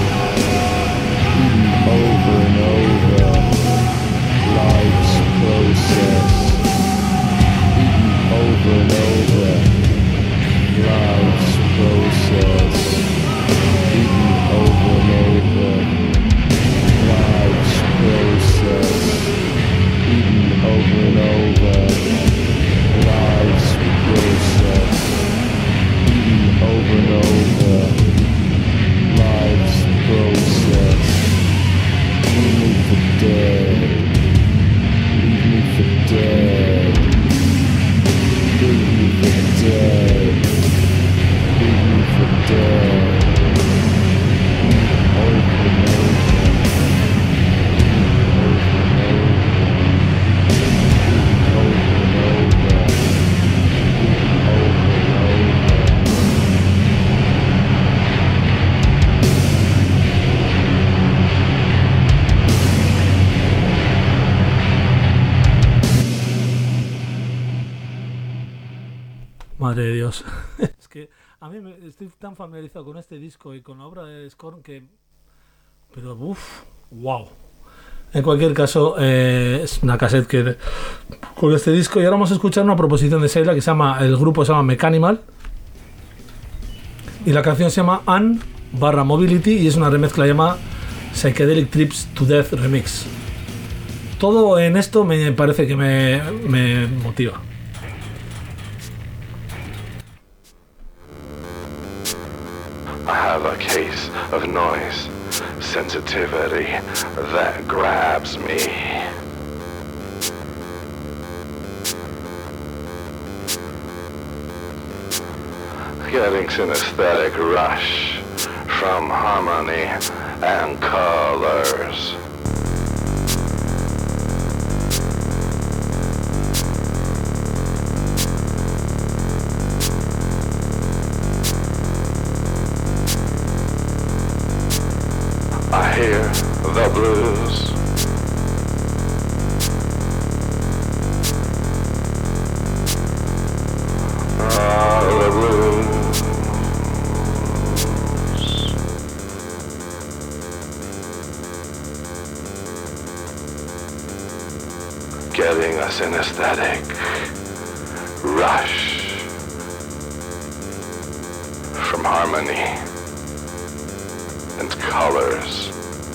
even over and over, life's process, even over and over, life's process, even over and over, life's process, even over and over, life's process, even over and over, life's process. Leave me for dead, leave me for dead, leave me for dead, leave me for dead, over and over, over and over, over and over, over and over. Madre de Dios. Es que a mí me, estoy tan familiarizado con este disco y con la obra de Scorn que... Pero, uff, wow. En cualquier caso, eh, es una cassette que con este disco. Y ahora vamos a escuchar una proposición de Seila que se llama, el grupo se llama Mechanimal. Y la canción se llama An barra Mobility y es una remezcla llamada Psychedelic Trips to Death Remix. Todo en esto me parece que me, me motiva. I have a case of noise sensitivity that grabs me. Getting synesthetic rush from harmony and colors. I hear the blues. Oh, the blues. Getting a synesthetic rush from harmony and colors.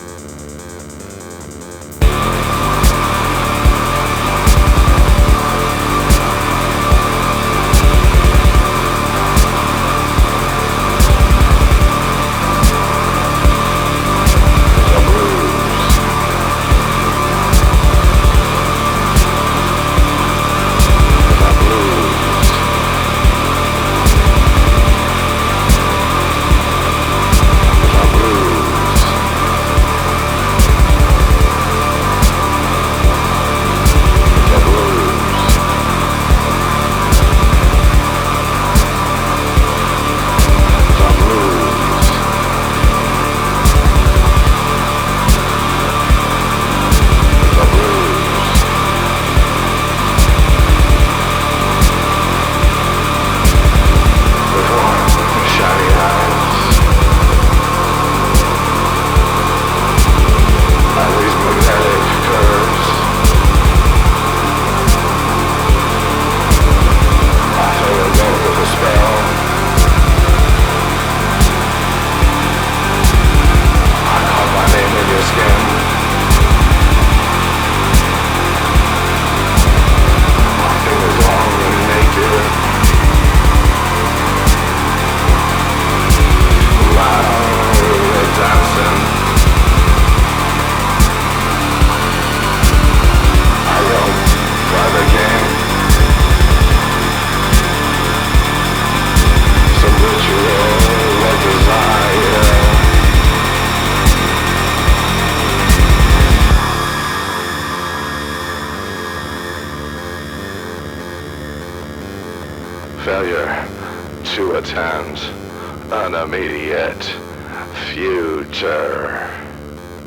Failure to attend an immediate future.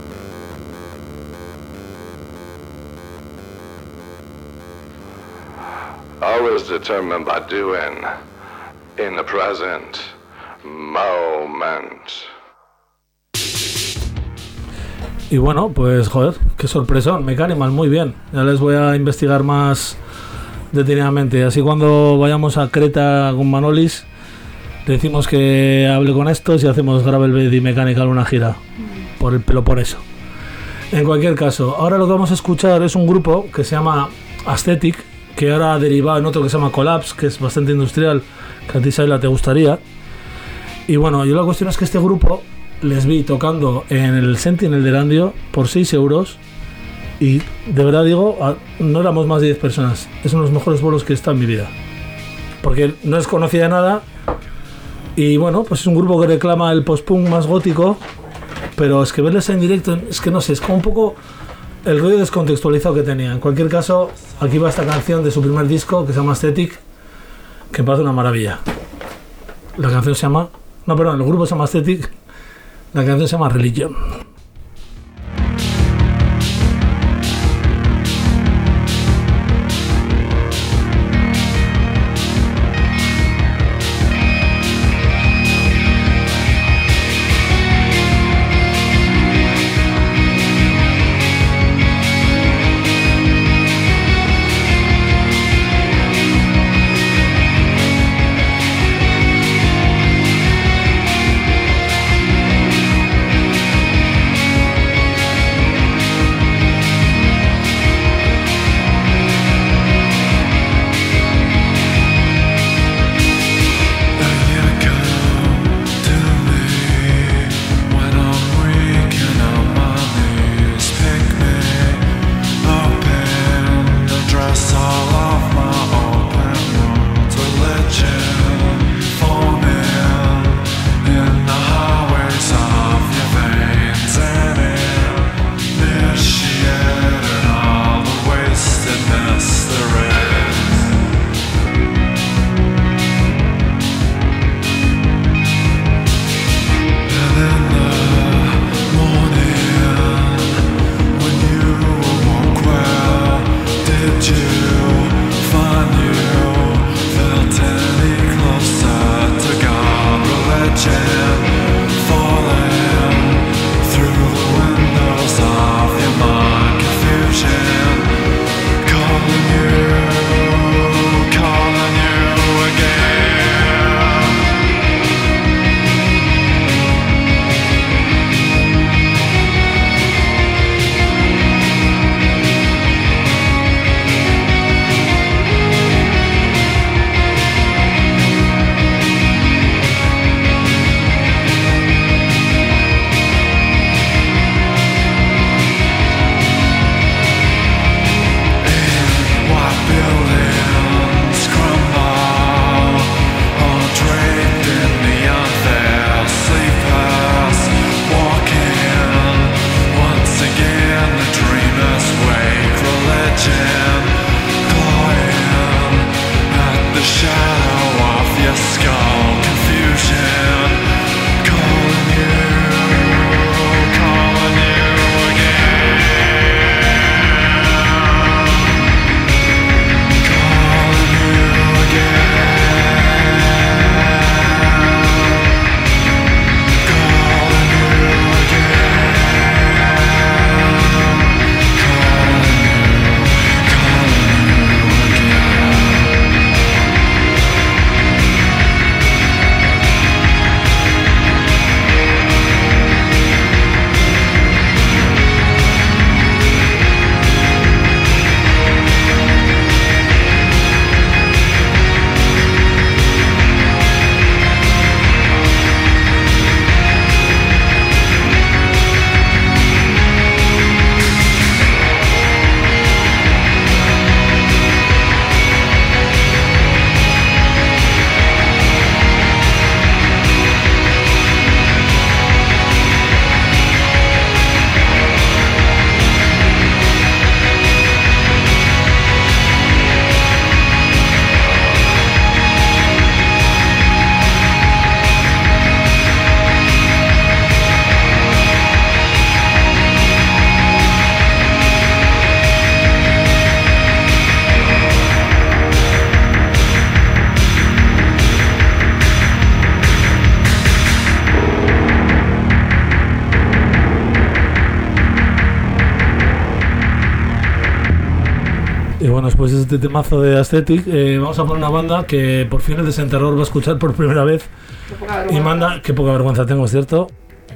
always determined by doing in the present moment. Y bueno, pues joder, qué sorpresón, Mechanimal, muy bien. Ya les voy a investigar más detenidamente. Así cuando vayamos a Creta con Manolis, decimos que hable con estos y hacemos Gravelbed y Mechanical una gira. Por el pelo por eso. En cualquier caso, ahora lo que vamos a escuchar es un grupo que se llama Aesthetic, que ahora ha derivado en otro que se llama Collapse, que es bastante industrial, que a ti, Saila, te gustaría. Y bueno, yo la cuestión es que este grupo les vi tocando en el Sentinel de Erandio por seis euros y de verdad digo, no éramos más de diez personas. Es uno de los mejores bolos que he estado en mi vida, porque no les conocía nada y bueno, pues es un grupo que reclama el post-punk más gótico, pero es que verles en directo, es que no sé, es como un poco el rollo descontextualizado que tenía. En cualquier caso, aquí va esta canción de su primer disco que se llama Aesthetic, que me parece una maravilla. La canción se llama, no perdón, el grupo se llama Aesthetic. La canción se llama Religion. Thank bueno, después de este temazo de Aesthetic, eh, vamos a poner una banda que por fin el Desenterror va a escuchar por primera vez. Y manda, qué poca vergüenza tengo, es cierto.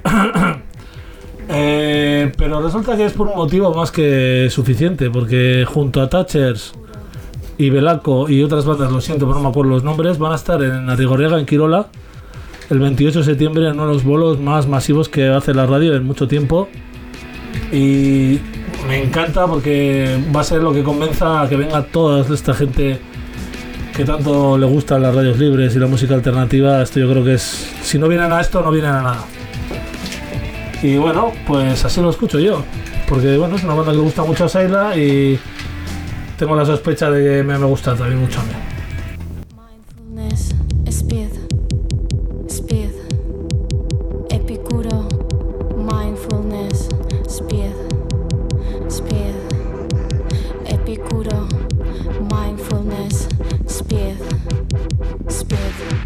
eh, pero resulta que es por un motivo más que suficiente, porque junto a Thatchers y Belaco y otras bandas, lo siento, pero no me acuerdo los nombres, van a estar en Arrigorriaga, en Quirola, el veintiocho de septiembre, en uno de los bolos más masivos que hace la radio en mucho tiempo. Y me encanta porque va a ser lo que convenza a que venga toda esta gente que tanto le gustan las radios libres y la música alternativa. Esto yo creo que es, si no vienen a esto, no vienen a nada. Y bueno, pues así lo escucho yo, porque bueno, es una banda que le gusta mucho a Saila y tengo la sospecha de que me, me gusta también mucho a mí. Mindfulness, speed, speed, Epicuro, mindfulness, speed, speed, Epicuro, mindfulness, speed, speed.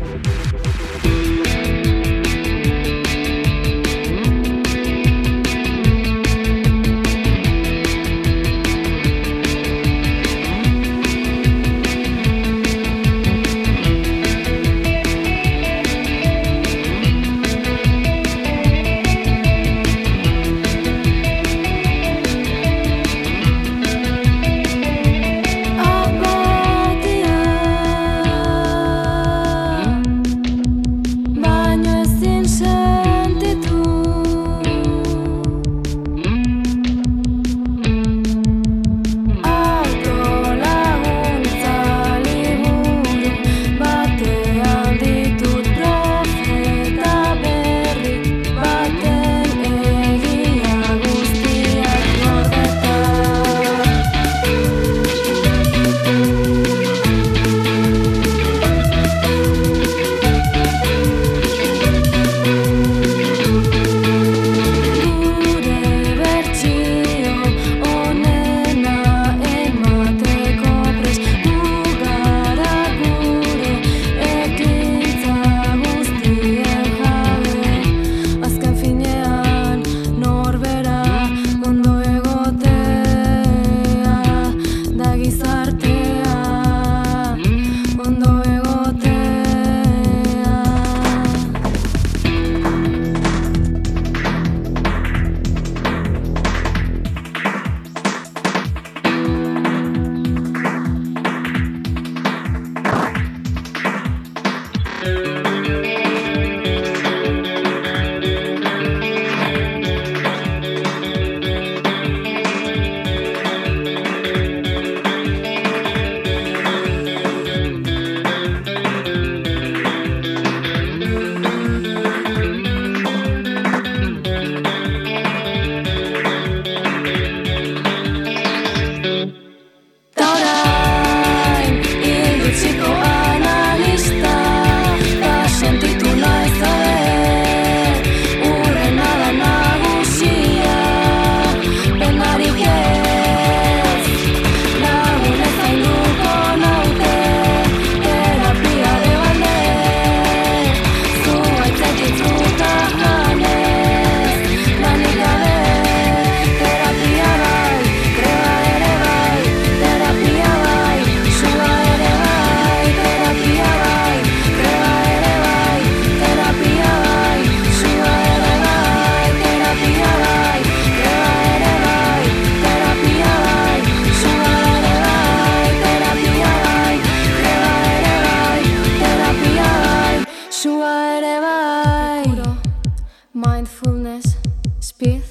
Mindfulness, speed,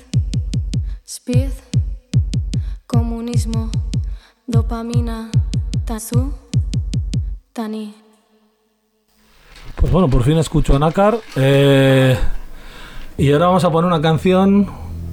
speed, comunismo, dopamina, tazu, tani. Pues bueno, por fin escucho a Nácar. Eh, y ahora vamos a poner una canción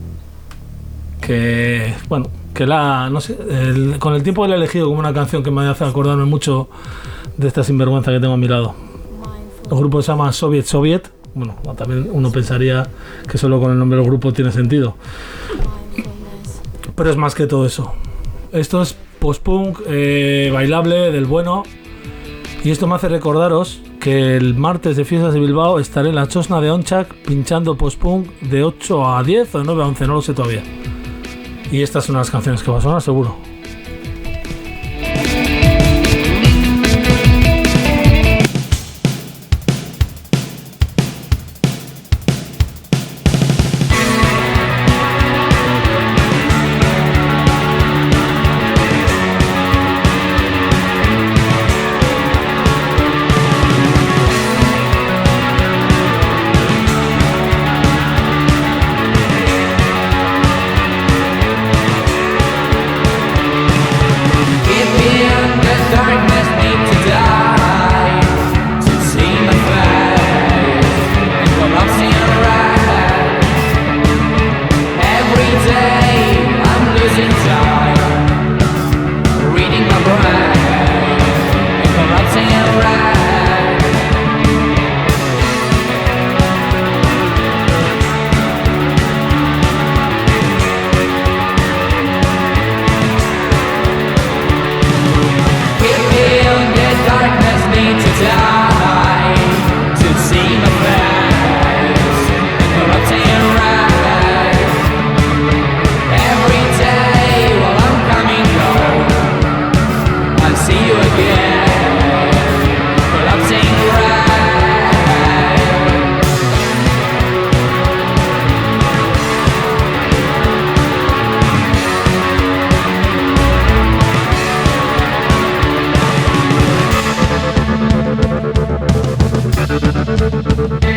que, bueno, que la, no sé, el, con el tiempo la he elegido como una canción que me hace acordarme mucho de esta sinvergüenza que tengo a mi lado. El grupo se llama Soviet Soviet. Bueno, también uno pensaría que solo con el nombre del grupo tiene sentido, pero es más que todo eso. Esto es post-punk eh, bailable del bueno, y esto me hace recordaros que el martes de Fiestas de Bilbao estaré en la Chosna de Onchak pinchando post-punk de ocho a diez o de nueve a once, no lo sé todavía. Y estas son las canciones que va a sonar seguro.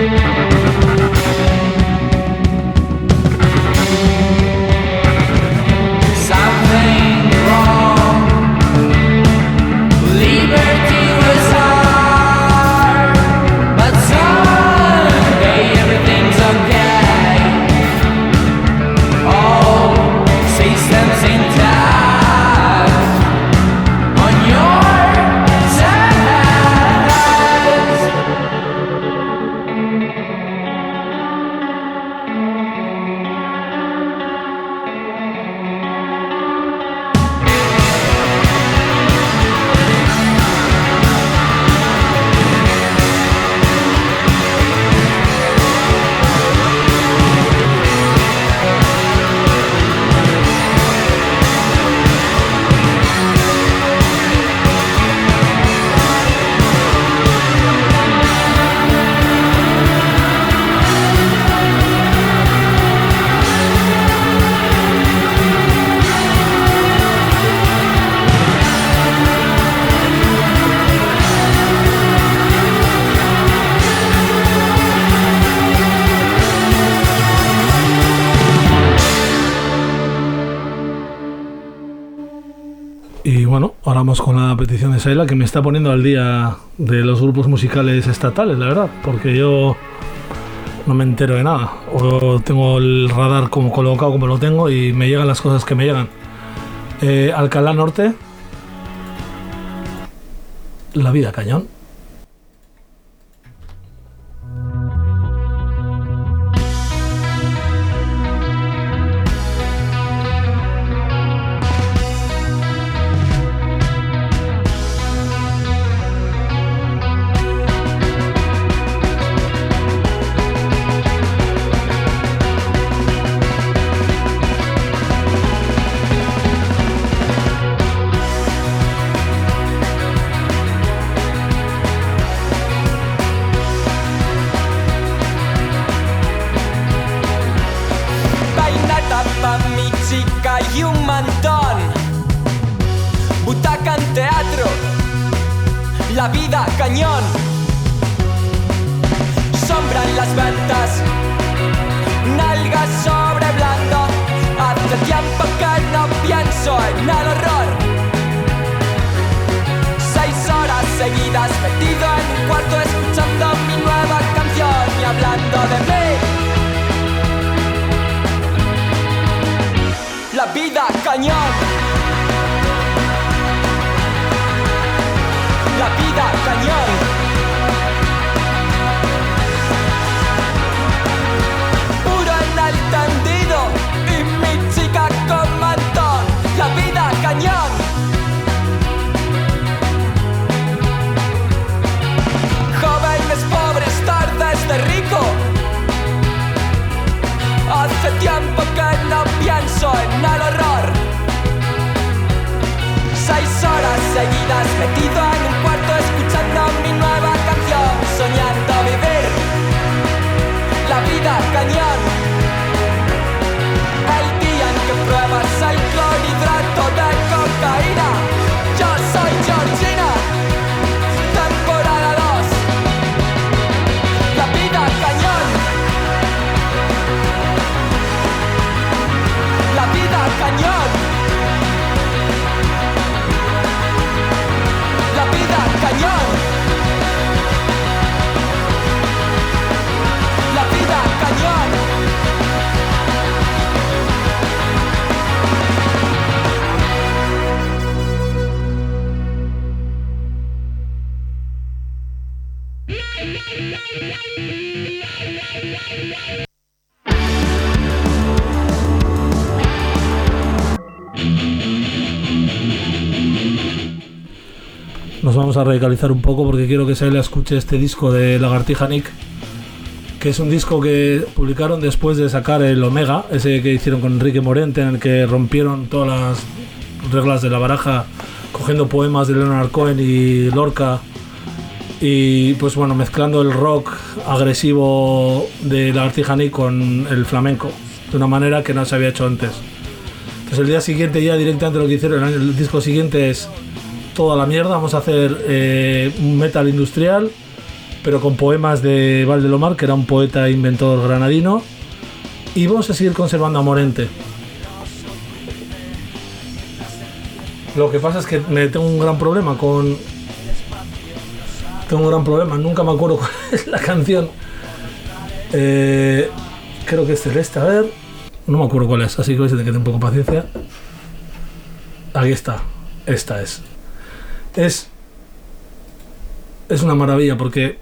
Y bueno, ahora vamos con la petición de Saila, que me está poniendo al día de los grupos musicales estatales, la verdad, porque yo no me entero de nada, o tengo el radar como colocado como lo tengo y me llegan las cosas que me llegan. eh, Alcalá Norte, La Vida Cañón. Y un mantón, butaca en teatro, la vida cañón, sombra en las ventas, nalgas sobre blando. Hace tiempo que no pienso en el horror. Seis horas seguidas metido en un cuarto escuchando mi nueva canción y hablando de mí. La vida cañón, la vida cañón, puro en el tendido y mi chica con mantón. La vida cañón, jóvenes pobres, tardes de rico. Hace tiempo que no pienso en el horror. Seis horas seguidas metido en un cuarto escuchando mi nueva canción, soñando vivir la vida cañón. El día en que pruebas el clorhidrato de cocaína. Yo soy Georgina, temporada dos. La vida cañón, la vida cañón, la vida cañón, la vida cañón. Nos vamos a radicalizar un poco porque quiero que Saila escuche este disco de Lagartija Nick, que es un disco que publicaron después de sacar el Omega, ese que hicieron con Enrique Morente, en el que rompieron todas las reglas de la baraja cogiendo poemas de Leonard Cohen y Lorca y pues bueno, mezclando el rock agresivo de Lagartija Nick con el flamenco de una manera que no se había hecho antes. Entonces el día siguiente ya directamente lo que hicieron, el disco siguiente es toda la mierda, vamos a hacer eh, un metal industrial pero con poemas de Valdelomar, que era un poeta e inventor granadino. Y vamos a seguir conservando a Morente. Lo que pasa es que me tengo un gran problema con... Tengo un gran problema, nunca me acuerdo cuál es la canción. Eh, creo que es Celeste, a ver. No me acuerdo cuál es, así que vais a tener que tener un poco de paciencia. Aquí está, esta es. Es... Es una maravilla porque...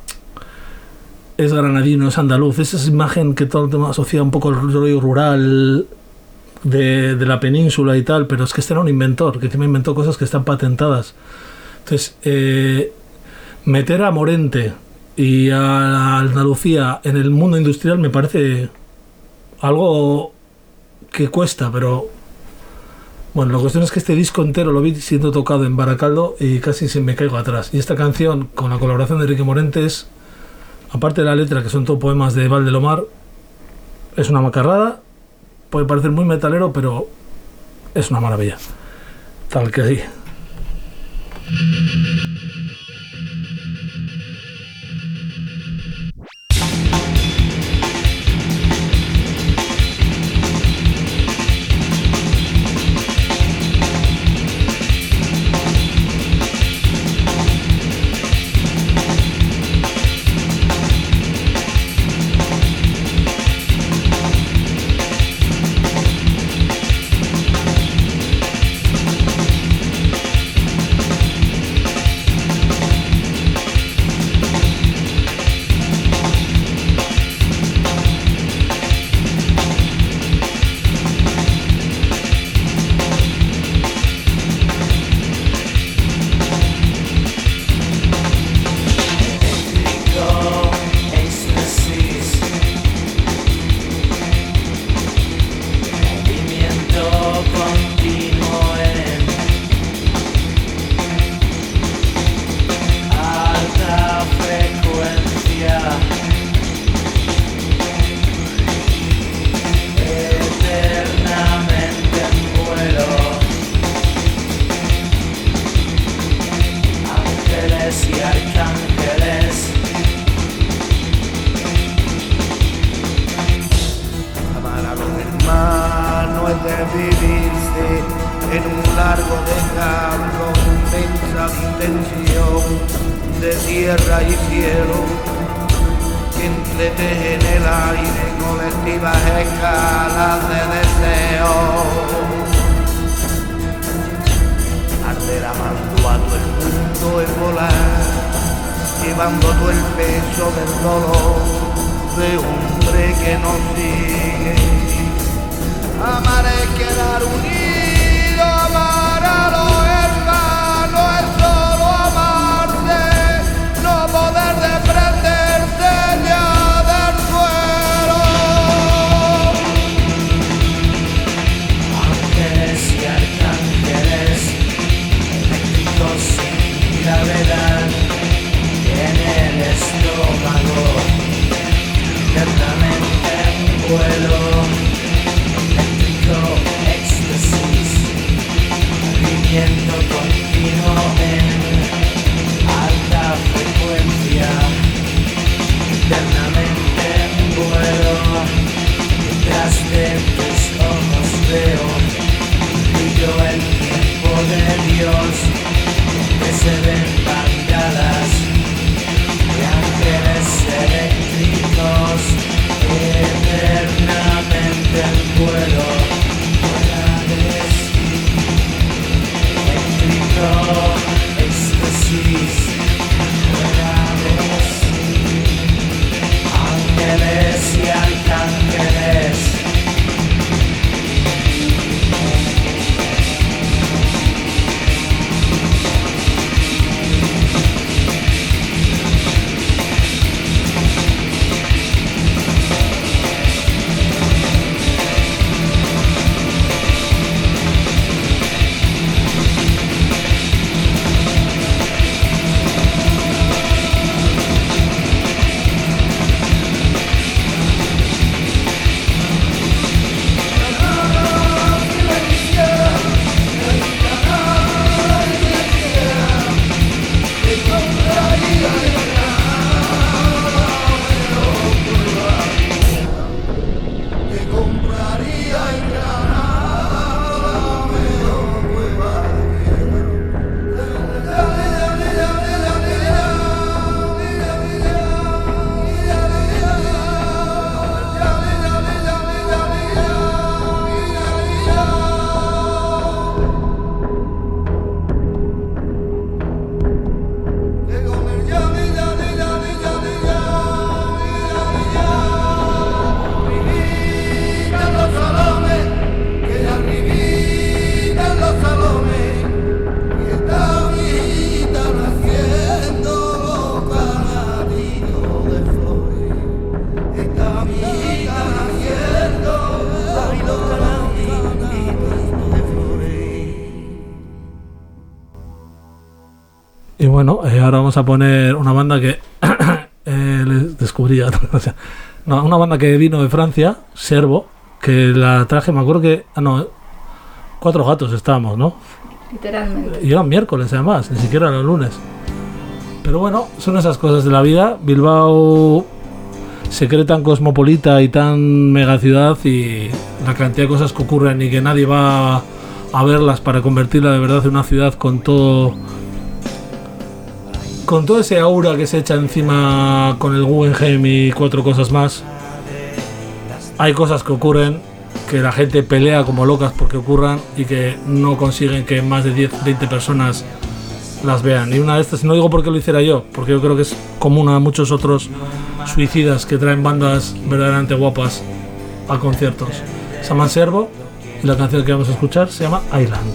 Es granadino, es andaluz, es esa imagen que todo el tema asocia un poco el rollo rural de, de la península y tal, pero es que este era un inventor, que encima inventó cosas que están patentadas. Entonces, eh, meter a Morente y a Andalucía en el mundo industrial me parece algo que cuesta, pero bueno, la cuestión es que este disco entero lo vi siendo tocado en Baracaldo y casi se me caigo atrás. Y esta canción, con la colaboración de Enrique Morente, es, aparte de la letra, que son todo poemas de Valdelomar, es una macarrada. Puede parecer muy metalero, pero es una maravilla. Tal que sí. bueno, eh, ahora vamos a poner una banda que eh, les descubrí ya. O sea, no, una banda que vino de Francia, Servo, que la traje, me acuerdo que... Ah, no, Cuatro Gatos estábamos, ¿no? Literalmente. Y eran miércoles además, ni siquiera eran lunes. Pero bueno, son esas cosas de la vida. Bilbao se cree tan cosmopolita y tan megaciudad, y la cantidad de cosas que ocurren y que nadie va a verlas para convertirla de verdad en una ciudad con todo con todo ese aura que se echa encima con el Guggenheim y cuatro cosas más. Hay cosas que ocurren que la gente pelea como locas porque ocurran y que no consiguen que más de diez, veinte personas las vean. Y una de estas, no digo porque lo hiciera yo, porque yo creo que es común a muchos otros suicidas que traen bandas verdaderamente guapas a conciertos. Se llama Servo y la canción que vamos a escuchar se llama Island.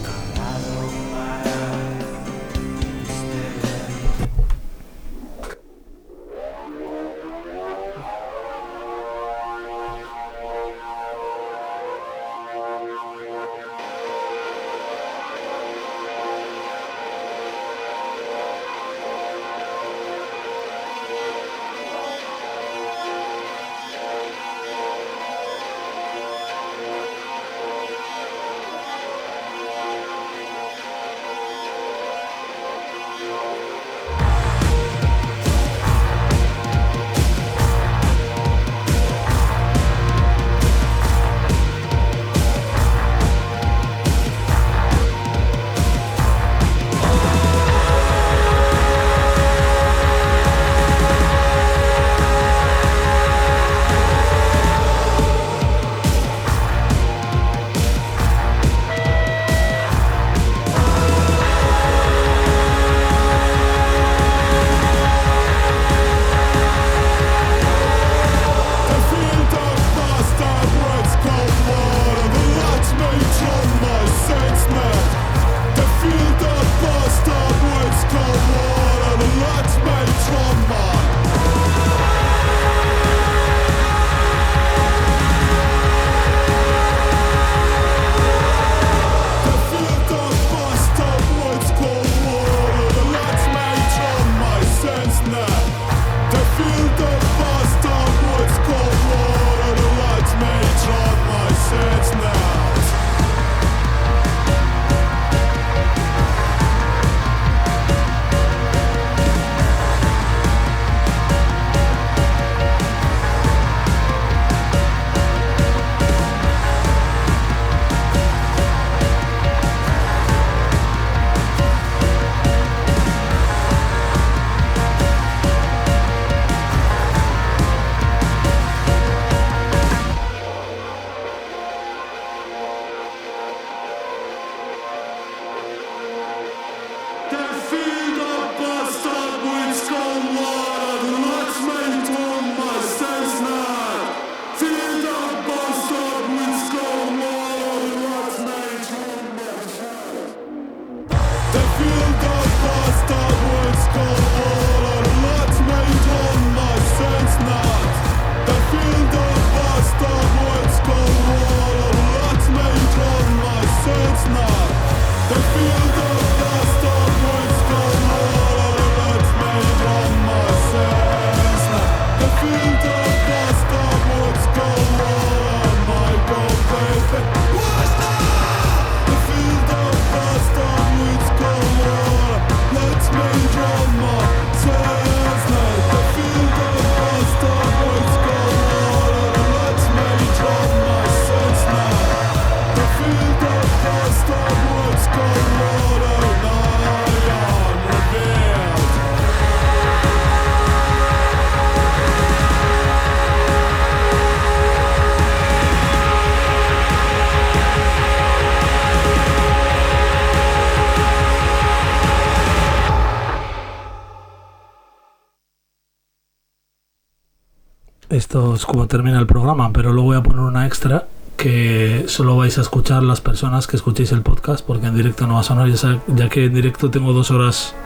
Esto es como termina el programa, pero luego voy a poner una extra que solo vais a escuchar las personas que escuchéis el podcast, porque en directo no va a sonar, ya, sabe, ya que en directo tengo dos horas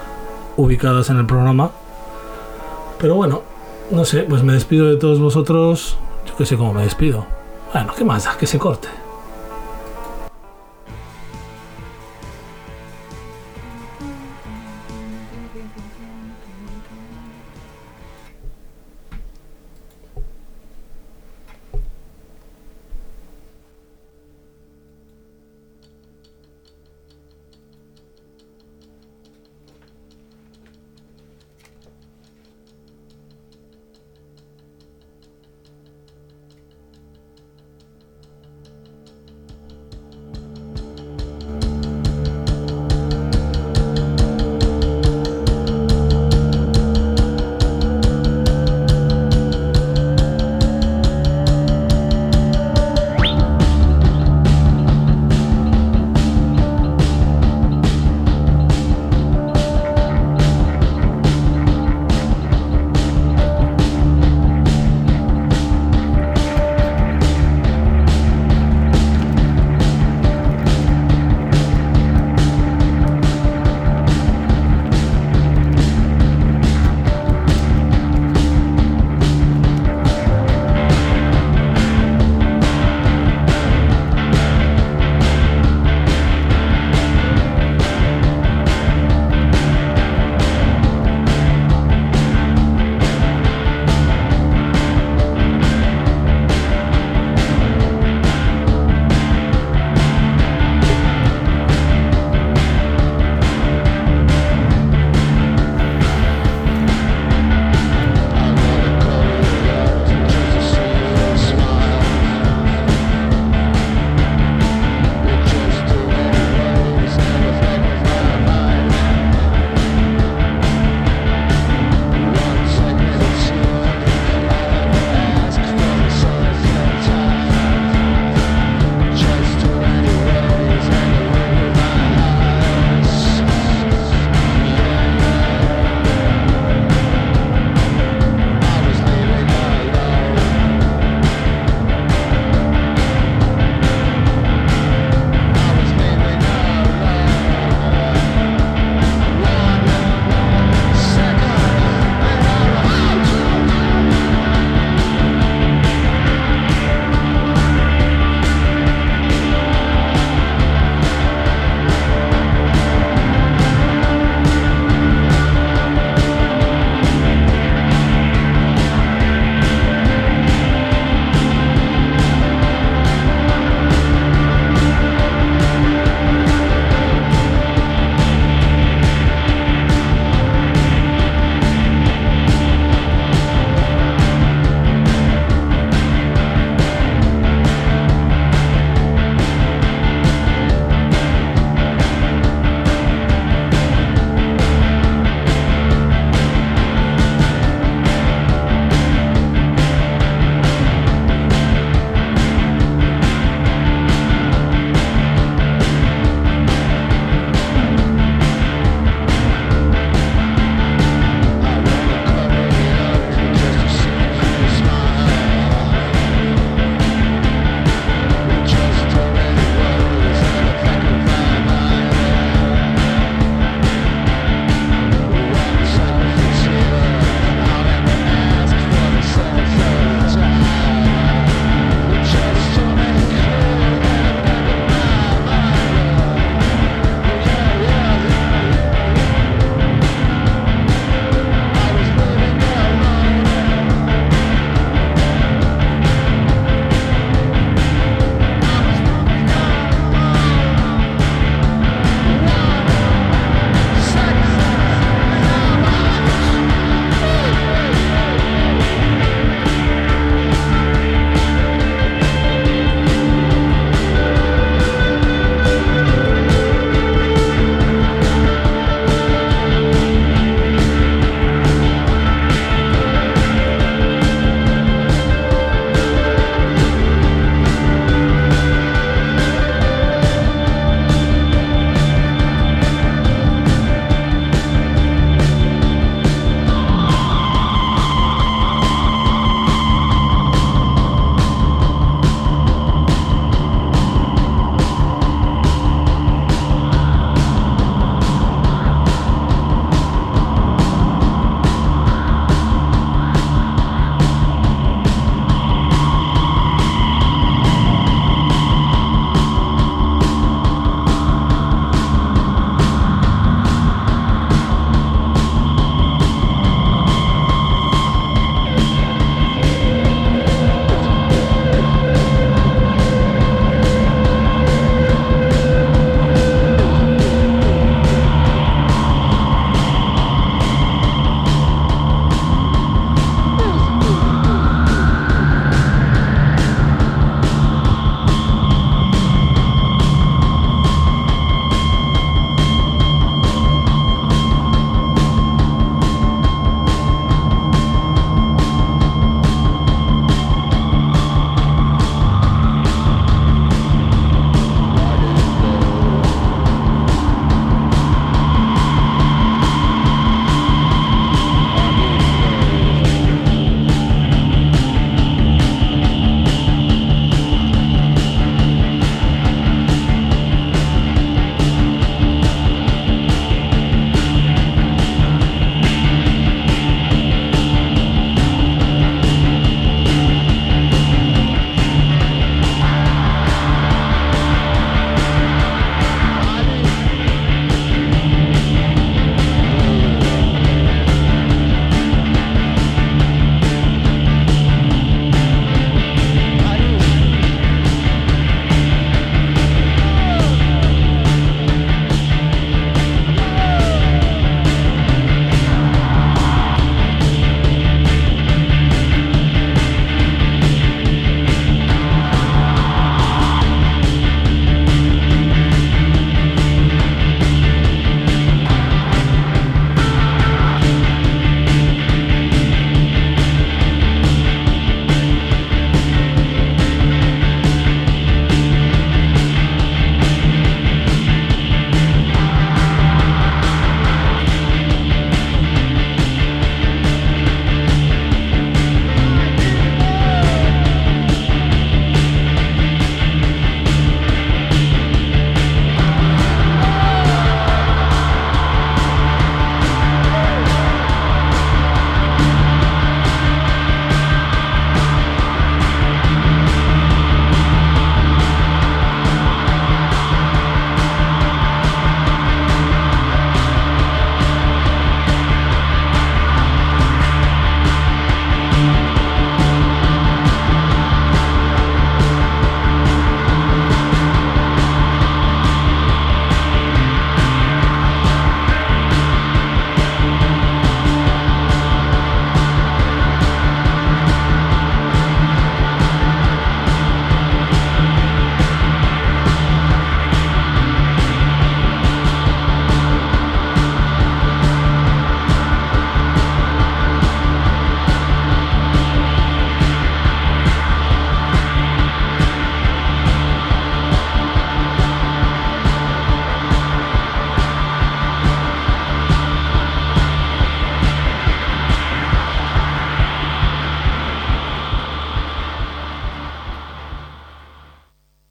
ubicadas en el programa. Pero bueno, no sé, pues me despido de todos vosotros. Yo que sé cómo me despido. Bueno, ¿qué más da? Que se corte.